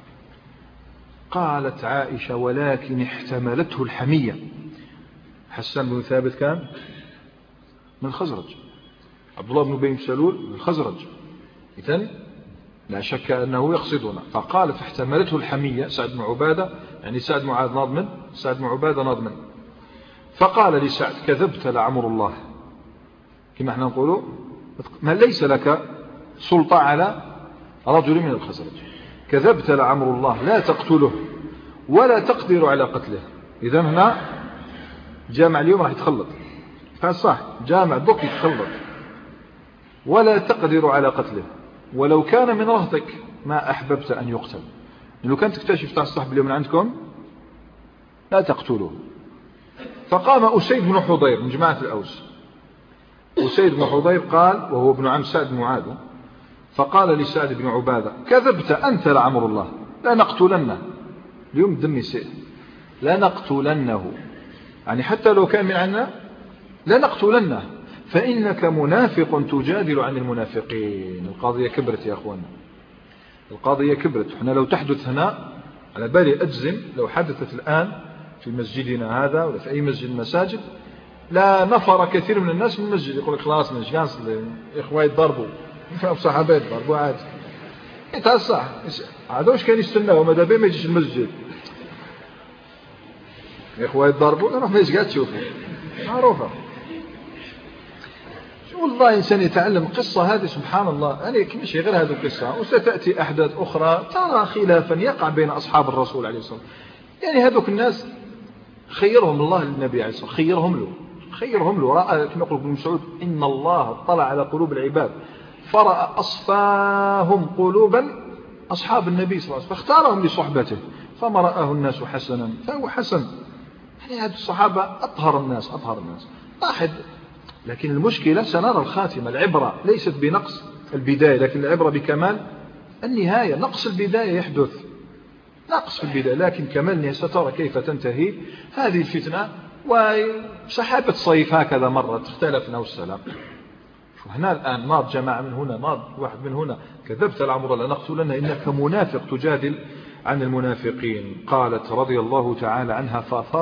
قالت عائشة: ولكن احتملته الحمية. حسان بن ثابت كان من الخزرج، عبد الله بن أبي سلول من الخزرج، إذن لا شك أنه يقصدنا. فقال: فاحتملته الحمية. سعد بن عبادة يعني سعد بن معاذ ناضمن، سعد بن عبادة ناضمن. فقال لسعد: كذبت لعمر الله، كما احنا نقوله ما ليس لك سلطة على رجل من الخزرج، كذبت لعمر الله لا تقتله ولا تقدر على قتله. إذن هنا جامع اليوم راح يتخلط، فصح جامع دوك يتخلط. ولا تقدر على قتله ولو كان من رهتك ما أحببت أن يقتل. لو كانت تكتشف تاع الصحب اليوم من عندكم لا تقتلوه. فقام أسيد بن حضير من جماعة الأوس. أسيد بن حضير قال، وهو ابن عم سعد بن معاذ، فقال لسعد بن عبادة: كذبت أنت لعمر الله لا نقتلنه. اليوم دمي سيد، لا نقتلنه، يعني حتى لو كان من عنا لا نقتلنه، فإنك منافق تجادل عن المنافقين. القضية كبرت يا أخوانا، القضية كبرت. احنا لو تحدث هنا على بالي أجزم لو حدثت الآن في مسجدنا هذا ولا في أي مسجد المساجد لا نفر كثير من الناس من المسجد، يقول لك خلاص من جانس الإخوة يضربوا صحابات يضربوا عادي. انت الصح هذا وش كان يستناه وماذا بيه ما يجيش المسجد، الإخوة يضربوا نروح ما يجي تشوفوا معروفة. والله إنسان يتعلم قصة هذه سبحان الله، يعني مش غير هذه القصة، وستأتي أحداث أخرى ترى خلافا يقع بين أصحاب الرسول عليه الصلاة والسلام. يعني هذوك الناس خيرهم الله للنبي عليه الصلاة والسلام، خيرهم له رأى كما يقول ابن مسعود: إن الله اطلع على قلوب العباد فرأى أصفاهم قلوبا أصحاب النبي صلى الله عليه وسلم فاختارهم لصحبته، فما رآه الناس حسنا فهو حسن. يعني هذه الصحابة أطهر الناس واحد. لكن المشكلة سنرى الخاتمة. العبرة ليست بنقص البداية، لكن العبرة بكمال النهاية. نقص البداية يحدث نقص في البداية، لكن كمال النهاية سترى كيف تنتهي هذه الفتنة. وسحابة صيف هكذا مرة اختلفنا والسلام. هنا الآن ناض جماعة من هنا، ناض واحد من هنا، كذبت العمر لنقتلن إنك منافق تجادل عن المنافقين. قالت رضي الله تعالى عنها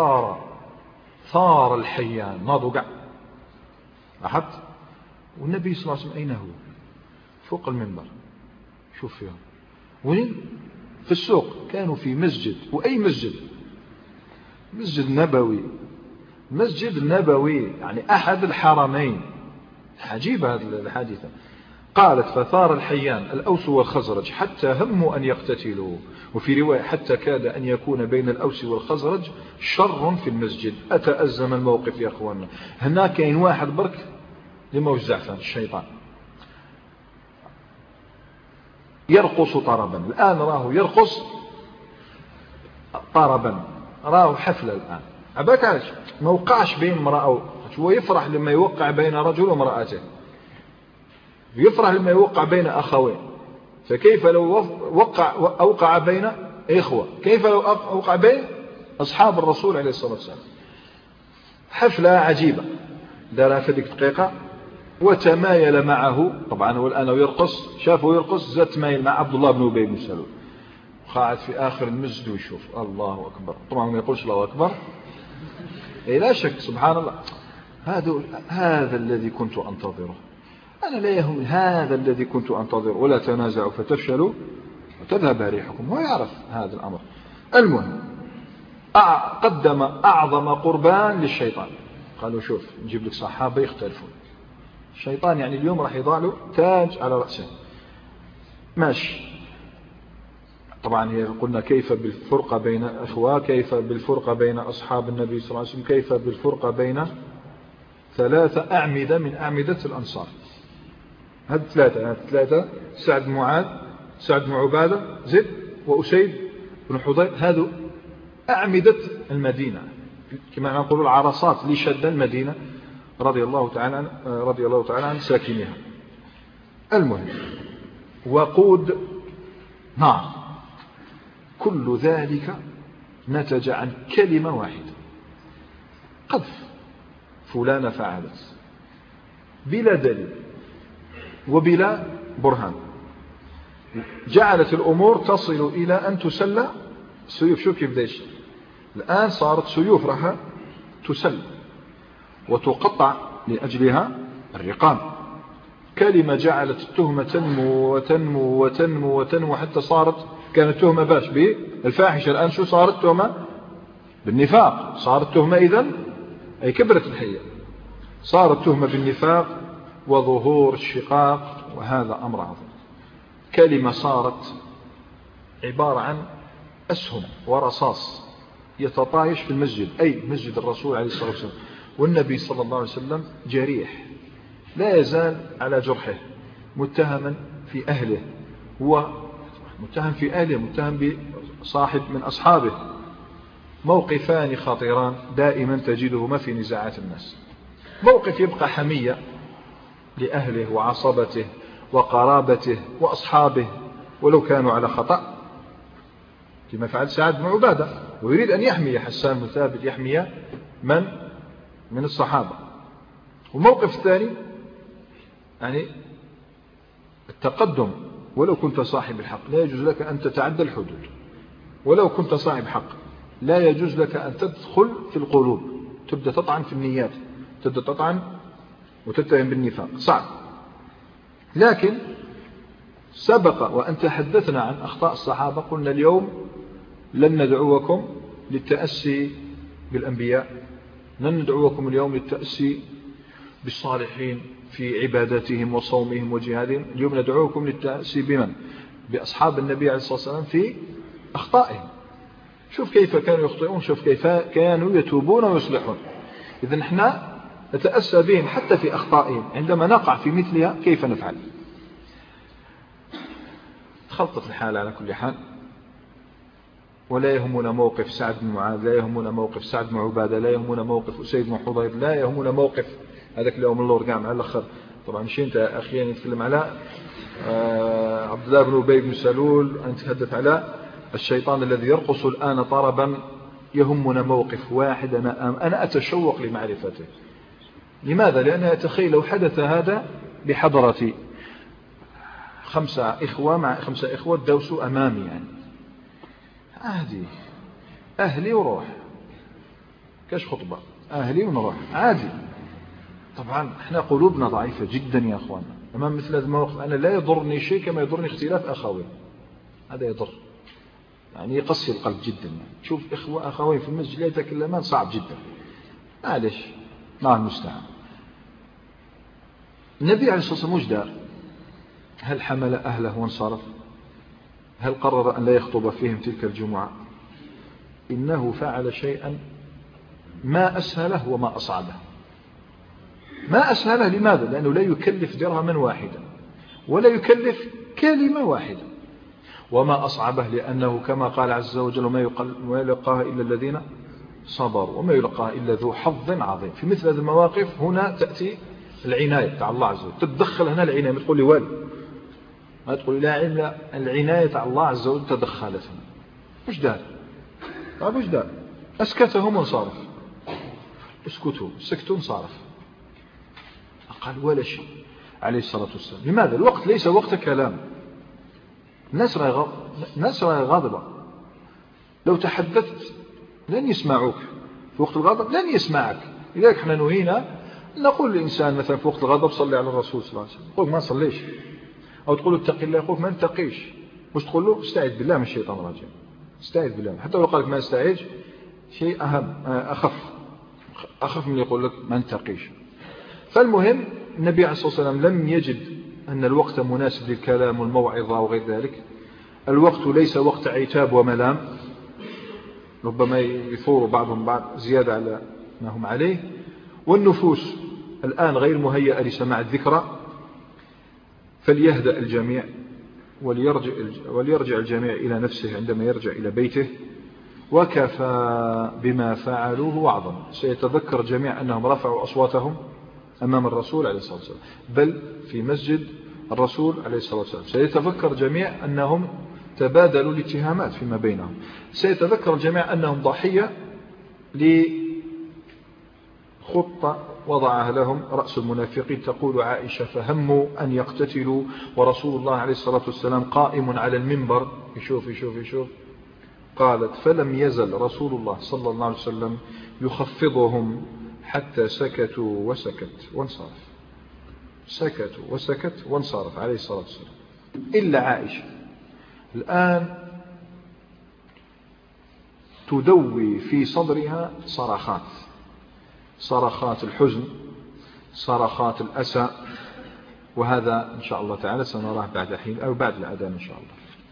ثار الحيان، ناض وقع أحد. والنبي صلى الله عليه وسلم أين هو؟ فوق المنبر. شوف فيهم وين؟ في السوق. كانوا في مسجد، وأي مسجد؟ مسجد نبوي، مسجد نبوي يعني أحد الحرمين. عجيبة هذه الحادثة. قالت فثار الحيان الأوس والخزرج حتى هموا أن يقتتلوا، وفي رواية حتى كاد أن يكون بين الأوس والخزرج شر في المسجد. أتأزم الموقف يا أخوانا. هناك كاين واحد برك لما وزع فان الشيطان يرقص طربا. الآن راه يرقص طربا، راه حفلة الآن. عباك علاش ما وقعش بين امرأة، هو يفرح لما يوقع بين رجل وامرأته، يفرح لما يوقع بين أخوين، فكيف لو أوقع بين إخوة؟ كيف لو أوقع بين أصحاب الرسول عليه الصلاة والسلام؟ حفلة عجيبة دارها في ذيك الدقيقة. وتمايل معه، طبعا هو الآن يرقص، شافه يرقص زاد تمايل مع عبد الله بن أبي بن سلول، قاعد في آخر المسجد ويشوف الله أكبر. طبعا ما يقولش الله أكبر، لا شك سبحان الله. هذا الذي كنت أنتظره أنا، لا يهم، هذا الذي كنت أنتظره. ولا تنازعوا فتفشلوا وتذهب ريحكم. هو يعرف هذا الأمر. المهم قدم أعظم قربان للشيطان. قالوا شوف نجيب لك صحابة يختلفون، الشيطان يعني اليوم راح يضع له تاج على رأسه. ماشي. طبعا قلنا كيف بالفرقة بين أخوة، كيف بالفرقة بين أصحاب النبي صلى الله عليه وسلم، كيف بالفرقة بين 3 أعمدة من أعمدة الأنصار. هذه 3 سعد بن معاذ، سعد بن عبادة، زيد وأسيد بن حضير. هذا أعمدة المدينة كما نقول العرصات لشد المدينة رضي الله تعالى عن ساكنها. المهم وقود نار. كل ذلك نتج عن كلمة واحدة، قذف فلانة فعلت، بلا دليل وبلا برهان. جعلت الأمور تصل إلى أن تسلى السيوف. شوف كيف دايش الآن، صارت سيوف راح تسل وتقطع لأجلها الرقاب. كلمة جعلت التهمة تنمو وتنمو وتنمو وتنمو حتى صارت، كانت تهمة باش بالفاحشة، الآن شو صارت؟ تهمة بالنفاق. صارت تهمة إذن أي كبرت الحية، صارت تهمة بالنفاق وظهور الشقاق، وهذا أمر عظيم. كلمة صارت عبارة عن أسهم ورصاص يتطايش في المسجد، أي مسجد الرسول عليه الصلاة والسلام، والنبي صلى الله عليه وسلم جريح لا يزال على جرحه، متهما في أهله، هو متهم في أهله، متهم بصاحب من أصحابه. موقفان خطيران دائما تجدهما في نزاعات الناس. موقف يبقى حمية لأهله وعصبته وقرابته وأصحابه ولو كانوا على خطأ، كما فعل سعد بن عبادة، ويريد أن يحمي حسان بن ثابت، يحمي من الصحابة. والموقف الثاني يعني التقدم، ولو كنت صاحب الحق لا يجوز لك أن تتعدى الحدود، ولو كنت صاحب حق لا يجوز لك أن تدخل في القلوب، تبدأ تطعن في النيات، تبدأ تطعن وتتهم بالنفاق، صعب. لكن سبق وأن تحدثنا عن أخطاء الصحابة، قلنا اليوم لن ندعوكم للتأسي بالأنبياء، لن ندعوكم اليوم للتأسي بالصالحين في عباداتهم وصومهم وجهادهم، اليوم ندعوكم للتأسي بمن؟ بأصحاب النبي عليه الصلاة والسلام في أخطائهم. شوف كيف كانوا يخطئون، شوف كيف كانوا يتوبون ويصلحون. إذن احنا نتأسى بهم حتى في أخطائهم، عندما نقع في مثلها كيف نفعل؟ تخلطت الحال على كل حال. ولا يهمنا موقف سعد بن معاذ، لا يهمنا موقف سعد بن عبادة، لا يهمنا موقف أسيد بن حضير، لا يهمنا موقف هذاك اليوم اللور قاع مع الأخر. طبعا مش أنت أخيرا نتكلم على عبد الله بن أبي بن سلول، نتحدث على الشيطان الذي يرقص الآن طربا. يهمنا موقف واحد أنا أتشوق لمعرفته. لماذا؟ لأن أتخيل لو حدث هذا بحضرة 5 إخوة مع 5 إخوة دوسوا أمامي يعني عادي، أهلي وروح، كاش خطبة، أهلي ونروح عادي. طبعا احنا قلوبنا ضعيفة جدا يا أخوانا أمام مثل هذا المواقف. أنا لا يضرني شيء كما يضرني اختلاف أخوين، هذا يضر يعني يقسي القلب جدا يعني. تشوف إخوة أخوين في المسجد لا يتكلمان صعب جدا، معلش مع المستعان. النبي عليه الصلاة والسلام وش دار؟ هل حمل أهله وانصرف؟ هل قرر أن لا يخطب فيهم تلك الجمعة؟ إنه فعل شيئا ما أسهله وما أصعبه. ما أسهله لماذا؟ لأنه لا يكلف درهما واحدا ولا يكلف كلمة واحدة. وما أصعبه لأنه كما قال عز وجل وما يلقاها إلا الذين صبروا وما يلقاها إلا ذو حظ عظيم. في مثل هذه المواقف هنا تأتي العناية تاع الله عز وجل، تتدخل هنا العناية. ما تقول لي والو، ما تقول لا علم، العناية تاع الله عز وجل تدخلت هنا. وش دار؟ وش دار؟ أسكتهم وانصرف. اسكتوا، سكتوا انصرف، قال ولا شيء عليه الصلاة والسلام. لماذا؟ الوقت ليس وقت كلام. الناس راهي غاضبة، لو تحدثت لن يسمعوك في وقت الغضب، لن يسمعك. لذلك احنا نهينا نقول للإنسان مثلا في وقت الغضب صلي على الرسول صلى الله عليه وسلم، يقول ما صليش. أو تقول له اتق الله، يقول ما نتقيش. مش تقول له استعيذ بالله من الشيطان الرجيم، استعيذ بالله. حتى لو قال لك ما استعيذ شيء أهم أخف من يقول لك ما نتقيش. فالمهم النبي عليه الصلاة والسلام لم يجد أن الوقت مناسب للكلام والموعظة وغير ذلك. الوقت ليس وقت عتاب وملام، ربما يثور بعضهم بعض زيادة على ما هم عليه. والنفوس الآن غير مهيئة لسماع الذكرى، فليهدأ الجميع وليرجع الجميع إلى نفسه عندما يرجع إلى بيته، وكفى بما فعلوه وعظا. سيتذكر الجميع أنهم رفعوا أصواتهم أمام الرسول عليه الصلاة والسلام، بل في مسجد الرسول عليه الصلاة والسلام. سيتذكر الجميع أنهم تبادلوا الاتهامات فيما بينهم. سيتذكر الجميع أنهم ضحية لخطة وضعها لهم رأس المنافقين. تقول عائشة فهموا أن يقتتلوا ورسول الله عليه الصلاة والسلام قائم على المنبر يشوف. قالت فلم يزل رسول الله صلى الله عليه وسلم يخفضهم حتى سكتوا وسكت وانصرف. سكتوا وسكت وانصرف عليه الصلاة والسلام. إلا عائشة الآن تدوي في صدرها صرخات الحزن، صرخات الأسى. وهذا إن شاء الله تعالى سنراه بعد حين أو بعد الأذان إن شاء الله.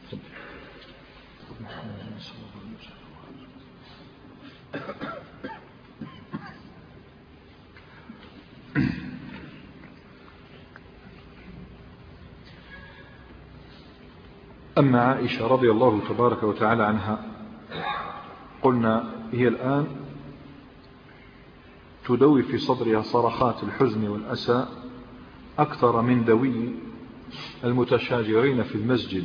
أما عائشة رضي الله تبارك وتعالى عنها، قلنا هي الآن تدوي في صدرها صرخات الحزن والأسى أكثر من دوي المتشاجرين في المسجد.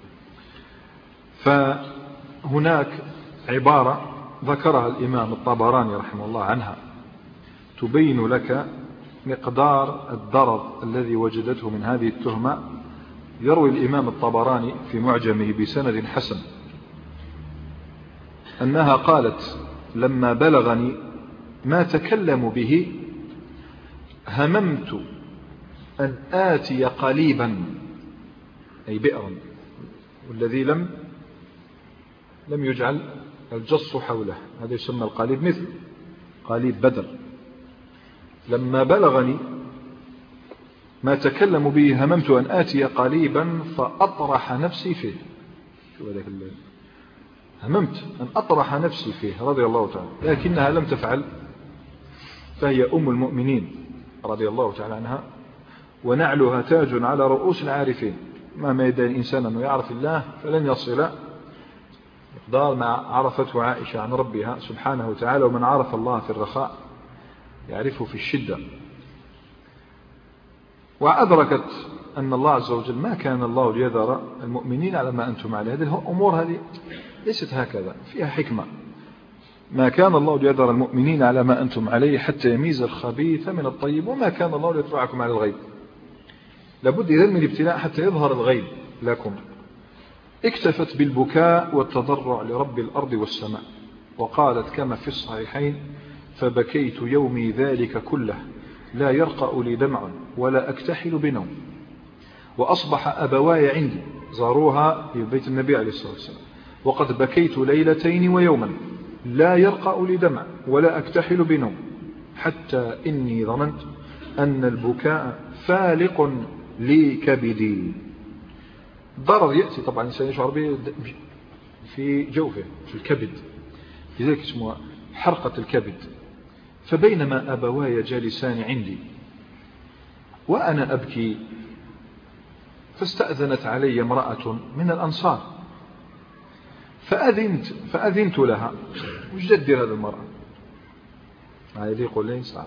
فهناك عبارة ذكرها الإمام الطبراني رحمه الله عنها تبين لك مقدار الضرر الذي وجدته من هذه التهمة. يروي الإمام الطبراني في معجمه بسند حسن أنها قالت لما بلغني ما تكلم به هممت أن آتي قليبا، أي بئرا، والذي لم يجعل الجص حوله، هذا يسمى القليب، مثل قليب بدر. لما بلغني ما تكلم به هممت أن آتي قليبا فأطرح نفسي فيه. شو هذاك هممت أن أطرح نفسي فيه رضي الله تعالى، لكنها لم تفعل، فهي أم المؤمنين رضي الله تعالى عنها، ونعلها تاج على رؤوس العارفين. ما يدعي الإنسان أنه يعرف الله فلن يصل مقدار ما عرفته عائشة عن ربها سبحانه وتعالى. ومن عرف الله في الرخاء يعرفه في الشدة. وأدركت أن الله عز وجل ما كان الله ليذر المؤمنين على ما أنتم عليه. هذه الأمور هذه ليست هكذا، فيها حكمة. ما كان الله ليذر المؤمنين على ما أنتم عليه حتى يميز الخبيث من الطيب، وما كان الله ليطلعكم على الغيب. لابد إذن من ابتلاء حتى يظهر الغيب لكم. اكتفت بالبكاء والتضرع لرب الأرض والسماء، وقالت كما في الصحيحين: فبكيت يومي ذلك كله لا يرقأ لي دمع ولا أكتحل بنوم، وأصبح أبواي عندي زاروها في بيت النبي عليه الصلاة والسلام، وقد بكيت ليلتين ويوما لا يرقأ لي دمع ولا أكتحل بنوم، حتى إني ظننت أن البكاء فالق لي كبدي. ضرر يأتي طبعا الإنسان يشعر به في جوفه في الكبد، لذلك اسمها حرقة الكبد. فبينما أبواي جالسان عندي وأنا أبكي، فاستأذنت علي امرأة من الأنصار فأذنت لها. وش جدر هذه المرأة؟ هذه يقول لي صعب.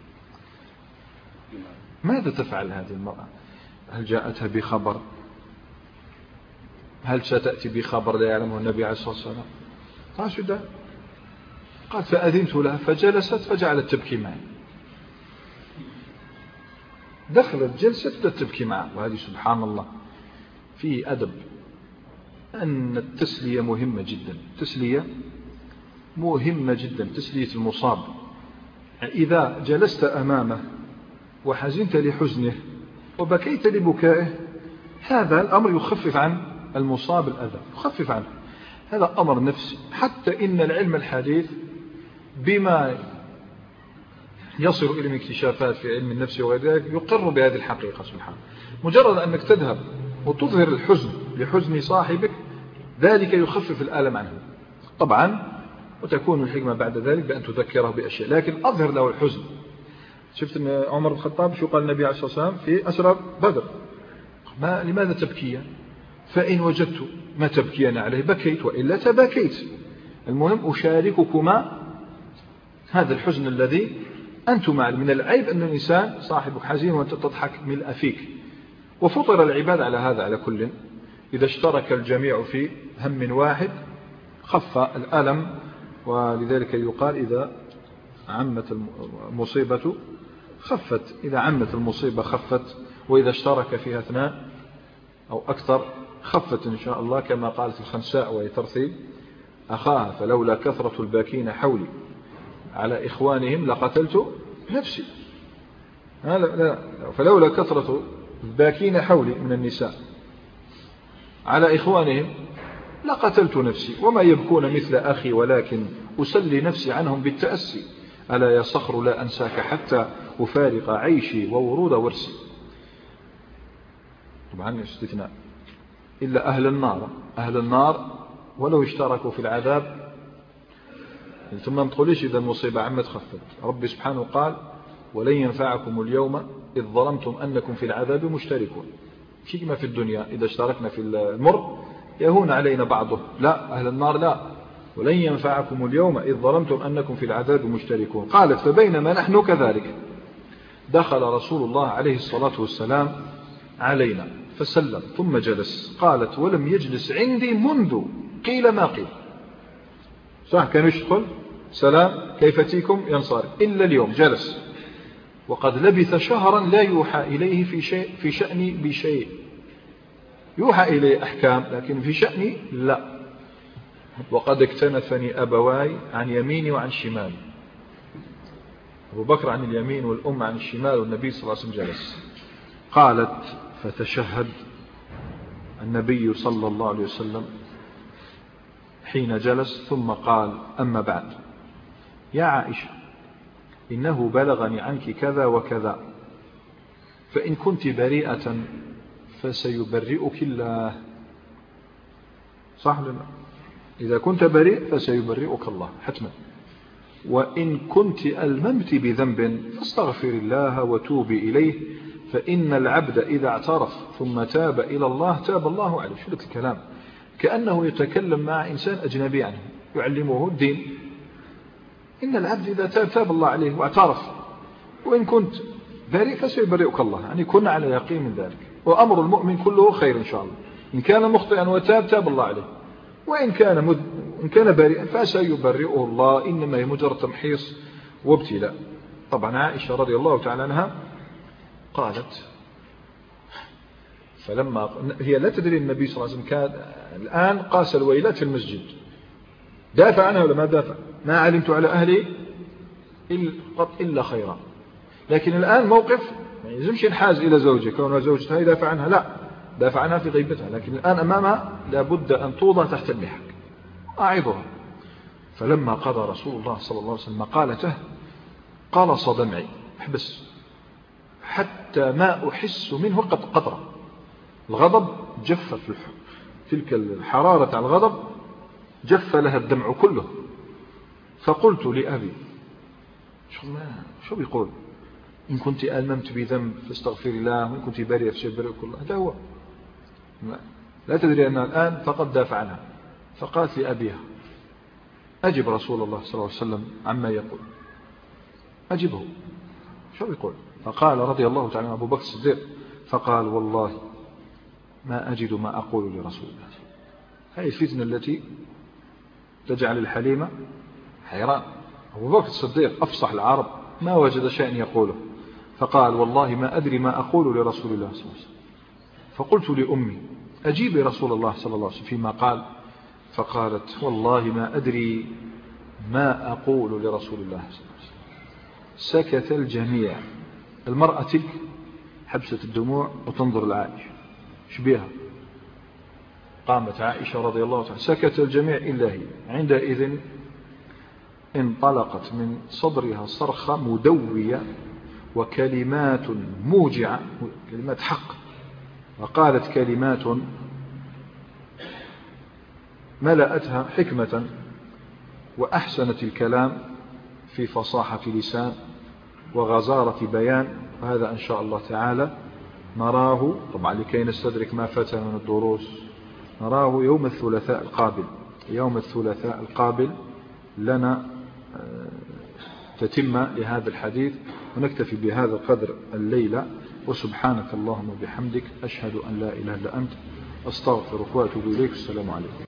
ماذا تفعل هذه المرأة؟ هل جاءتها بخبر؟ هل ستأتي بخبر لا يعلمه النبي عليه الصلاة والسلام؟ قال فأذنت لها فجلست فجعلت تبكي معي. دخلت جلست تبكي معه. وهذه سبحان الله في أدب أن التسلية مهمة جدا. تسلية مهمة جدا، تسلية المصاب. إذا جلست أمامه وحزنت لحزنه وبكيت لبكائه، هذا الأمر يخفف عن المصاب الأذى، يخفف عنه. هذا أمر نفسي. حتى إن العلم الحديث بما يصل إلى اكتشافات في علم النفس وغير ذلك يقر بهذه الحقيقة. سبحانه، مجرد أنك تذهب وتظهر الحزن لحزن صاحبك ذلك يخفف الألم عنه طبعا، وتكون الحكمة بعد ذلك بأن تذكره بأشياء، لكن أظهر له الحزن. شفت أن عمر بن الخطاب شو قال النبي عليه الصلاة والسلام في أسرى بدر؟ لماذا تبكي؟ فإن وجدت ما تبكين عليه بكيت وإلا تبكيت. المهم أشارككما هذا الحزن الذي أنتم. من العيب أن الإنسان صاحبك حزين وأنت تضحك ملء فيك. وفطر العباد على هذا على كل. إذا اشترك الجميع في هم واحد خف الألم. ولذلك يقال إذا عمت المصيبة خفت، إذا عمت المصيبة خفت، وإذا اشترك فيها اثنان أو أكثر خفت إن شاء الله، كما قالت الخنساء وهي ترثي أخاها: فلولا كثرة الباكين حولي على إخوانهم لقتلت نفسي. لا، فلولا كثرة الباكين حولي من النساء على إخوانهم لقتلت نفسي، وما يبكون مثل أخي ولكن أسلي نفسي عنهم بالتأسي. ألا يا صخر لا أنساك حتى أفارق عيشي وورود ورسي. طبعا استثناء إلا أهل النار. أهل النار ولو اشتركوا في العذاب، ثم ما تقوليش إذا المصيبة عمت خفت. ربي سبحانه قال: ولن ينفعكم اليوم إذ ظلمتم أنكم في العذاب مشتركون. شيء ما في الدنيا إذا اشتركنا في المر يهون علينا بعضه. لا، أهل النار لا. ولن ينفعكم اليوم إذ ظلمتم أنكم في العذاب مشتركون. قالت: فبينما نحن كذلك دخل رسول الله عليه الصلاة والسلام علينا فسلم ثم جلس. قالت: ولم يجلس عندي منذ قيل ما قيل. صح، كان يدخل سلام كيف تيكم ينصرف، إلا اليوم جلس. وقد لبث شهرا لا يوحى إليه في شأني بشيء. يوحى إليه أحكام لكن في شأني لا. وقد اكتنفني أبواي عن يميني وعن شمالي. أبو بكر عن اليمين والأم عن الشمال، والنبي صلى الله عليه وسلم جلس. قالت: فتشهد النبي صلى الله عليه وسلم حين جلس ثم قال: أما بعد يا عائشة، إنه بلغني عنك كذا وكذا، فإن كنت بريئة فسيبرئك الله. صح لنا؟ إذا كنت بريء فسيبرئك الله حتما. وإن كنت ألممت بذنب فاستغفر الله وتوبي إليه، فإن العبد إذا اعترف ثم تاب إلى الله تاب الله عليه. شو لك الكلام؟ كأنه يتكلم مع إنسان أجنبي عنه يعلمه الدين. إن العبد إذا تاب تاب الله عليه واعترف، وإن كنت بريء فسيبرئك الله. يعني كنا على يقين من ذلك. وأمر المؤمن كله خير إن شاء الله. إن كان مخطئا وتاب تاب الله عليه، وإن كان بريئا فسيبرئه الله. إنما هي مجرد تمحيص وابتلاء. طبعا عائشة رضي الله تعالى عنها قالت: فلما هي لا تدري النبي صلى الله عليه وسلم كان الآن قاس الويلات في المسجد، دافع عنها ولا ما دافع؟ ما علمت على أهلي إلا خيرا. لكن الآن موقف ما يلزمش ينحاز إلى زوجه كونها زوجتها يدافع عنها، لا، دافع عنها في غيبتها، لكن الآن أمامها لابد أن توضع تحت المحك، أعظها. فلما قضى رسول الله صلى الله عليه وسلم مقالته قلص دمعي، احبس حتى ما أحس منه قطرة. الغضب جف في تلك الحرارة على الغضب جف لها الدمع كله. فقلت لأبي شو بيقول؟ إن كنت ألممت بذنب فاستغفر الله، وإن كنت بريئة فشبرئك الله. هذا هو، لا تدري أنها الآن فقد دافع عنها. فقالت لأبيها أجب رسول الله صلى الله عليه وسلم عما يقول، أجبه شو بيقول؟ فقال رضي الله تعالى أبو بكر الصديق فقال والله ما أجد ما أقول لرسول الله. هذه الفتنة التي تجعل الحليمة حيران. أبو بكر الصديق أفصح العرب ما وجد شيئا يقوله، فقال والله ما أدري ما أقول لرسول الله صلى الله عليه وسلم. فقلت لأمي أجيب رسول الله صلى الله عليه وسلم فيما قال. فقالت والله ما أدري ما أقول لرسول الله صلى الله عليه وسلم. سكت الجميع. المرأة تلك حبست الدموع وتنظر لعائشة، شبيها. قامت عائشة رضي الله عنها، سكت الجميع إلا هي. عندئذ انطلقت من صدرها صرخة مدوية وكلمات موجعة، كلمات حق، وقالت كلمات ملأتها حكمة وأحسنت الكلام في فصاحة لسان وغزارة بيان. وهذا إن شاء الله تعالى نراه طبعا لكي نستدرك ما فاتنا من الدروس، نراه يوم الثلاثاء القابل. يوم الثلاثاء القابل لنا تتم لهذا الحديث، ونكتفي بهذا القدر الليلة. وسبحانك اللهم وبحمدك أشهد أن لا إله إلا أنت أستغفرك وأتوب إليك. السلام عليكم.